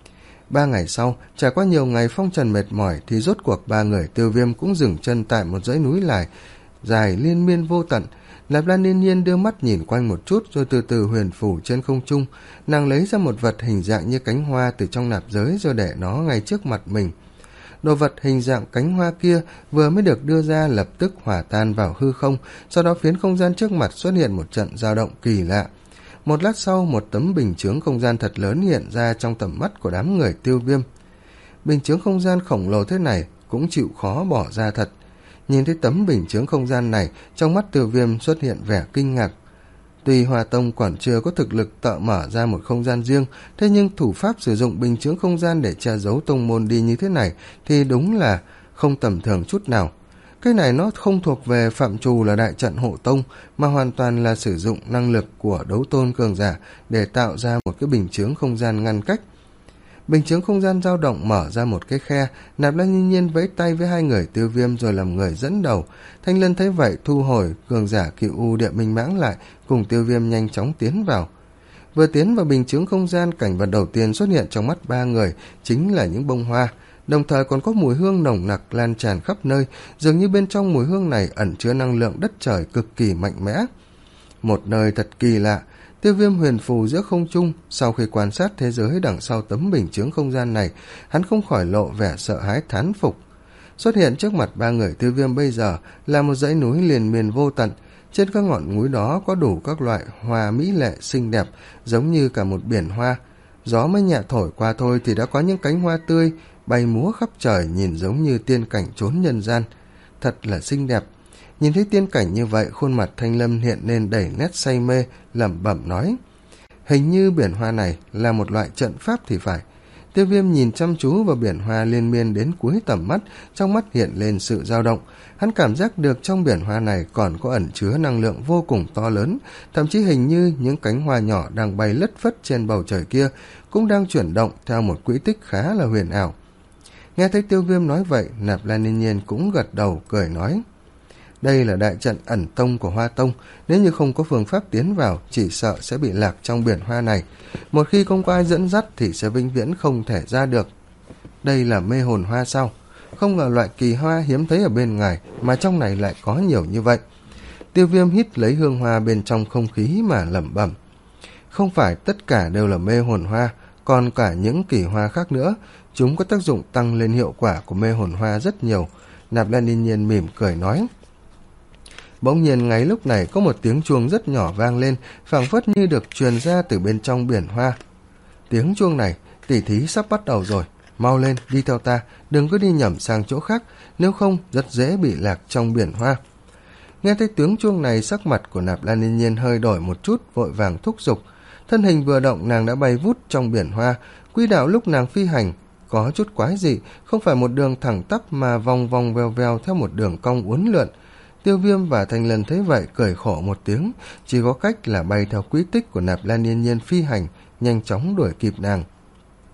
Ba ngày sau, trải qua nhiều ngày phong trần mệt mỏi thì rốt cuộc ba người Tiêu Viêm cũng dừng chân tại một dãy núi lài dài liên miên vô tận. Nạp Lan Yên Nhiên đưa mắt nhìn quanh một chút rồi từ từ huyền phủ trên không trung, nàng lấy ra một vật hình dạng như cánh hoa từ trong nạp giới rồi để nó ngay trước mặt mình. Đồ vật hình dạng cánh hoa kia vừa mới được đưa ra lập tức hòa tan vào hư không, sau đó phiến không gian trước mặt xuất hiện một trận dao động kỳ lạ. Một lát sau, một tấm bình chướng không gian thật lớn hiện ra trong tầm mắt của đám người Tiêu Viêm. Bình chướng không gian khổng lồ thế này cũng chịu khó bỏ ra thật. Nhìn thấy tấm bình chướng không gian này, trong mắt Tiêu Viêm xuất hiện vẻ kinh ngạc. Tuy Hoa Tông còn chưa có thực lực tự mở ra một không gian riêng, thế nhưng thủ pháp sử dụng bình chướng không gian để che giấu tông môn đi như thế này thì đúng là không tầm thường chút nào. Cái này nó không thuộc về phạm trù là đại trận hộ tông, mà hoàn toàn là sử dụng năng lực của đấu tôn cường giả để tạo ra một cái bình chướng không gian ngăn cách. Bình chướng không gian dao động mở ra một cái khe, Nạp Lan Nhiên Nhiên vẫy tay với hai người Tiêu Viêm rồi làm người dẫn đầu. Thanh Lân thấy vậy thu hồi cường giả Cựu U Địa Minh Mãng lại, cùng Tiêu Viêm nhanh chóng tiến vào. Vừa tiến vào bình chướng không gian, cảnh vật đầu tiên xuất hiện trong mắt ba người chính là những bông hoa, đồng thời còn có mùi hương nồng nặc lan tràn khắp nơi, dường như bên trong mùi hương này ẩn chứa năng lượng đất trời cực kỳ mạnh mẽ. Một nơi thật kỳ lạ. Tiêu Viêm huyền phù giữa không trung, sau khi quan sát thế giới đằng sau tấm bình chướng không gian này, hắn không khỏi lộ vẻ sợ hãi thán phục. Xuất hiện trước mặt ba người Tiêu Viêm bây giờ là một dãy núi liền miền vô tận. Trên các ngọn núi đó có đủ các loại hoa mỹ lệ xinh đẹp, giống như cả một biển hoa. Gió mới nhẹ thổi qua thôi thì đã có những cánh hoa tươi bay múa khắp trời, nhìn giống như tiên cảnh trốn nhân gian. Thật là xinh đẹp. Nhìn thấy tiên cảnh như vậy, khuôn mặt Thanh Lâm hiện lên đầy nét say mê, lẩm bẩm nói. Hình như biển hoa này là một loại trận pháp thì phải. Tiêu Viêm nhìn chăm chú vào biển hoa liên miên đến cuối tầm mắt, trong mắt hiện lên sự dao động. Hắn cảm giác được trong biển hoa này còn có ẩn chứa năng lượng vô cùng to lớn, thậm chí hình như những cánh hoa nhỏ đang bay lất phất trên bầu trời kia cũng đang chuyển động theo một quỹ tích khá là huyền ảo. Nghe thấy Tiêu Viêm nói vậy, Nạp Lan Yên Nhiên cũng gật đầu cười nói. Đây là đại trận ẩn tông của Hoa Tông, nếu như không có phương pháp tiến vào, chỉ sợ sẽ bị lạc trong biển hoa này. Một khi không có ai dẫn dắt thì sẽ vĩnh viễn không thể ra được. Đây là mê hồn hoa sao? Không ngờ loại kỳ hoa hiếm thấy ở bên ngoài mà trong này lại có nhiều như vậy. Tiêu Viêm hít lấy hương hoa bên trong không khí mà lẩm bẩm. Không phải tất cả đều là mê hồn hoa, còn cả những kỳ hoa khác nữa. Chúng có tác dụng tăng lên hiệu quả của mê hồn hoa rất nhiều. Nạp Lan Yên Nhiên mỉm cười nói. Bỗng nhiên ngay lúc này có một tiếng chuông rất nhỏ vang lên, phảng phất như được truyền ra từ bên trong biển hoa. Tiếng chuông này, tỉ thí sắp bắt đầu rồi, mau lên, đi theo ta, đừng có đi nhầm sang chỗ khác, nếu không rất dễ bị lạc trong biển hoa. Nghe thấy tiếng chuông này, sắc mặt của Nạp Lan Yên Nhiên hơi đổi một chút, vội vàng thúc giục. Thân hình vừa động, nàng đã bay vút trong biển hoa. Quỹ đạo lúc nàng phi hành có chút quái dị, không phải một đường thẳng tắp mà vòng vòng vèo vèo theo một đường cong uốn lượn. Tiêu Viêm và Thanh Lân thấy vậy cười khổ một tiếng, chỉ có cách là bay theo quỹ tích của Nạp Lan Yên Nhiên phi hành, nhanh chóng đuổi kịp nàng.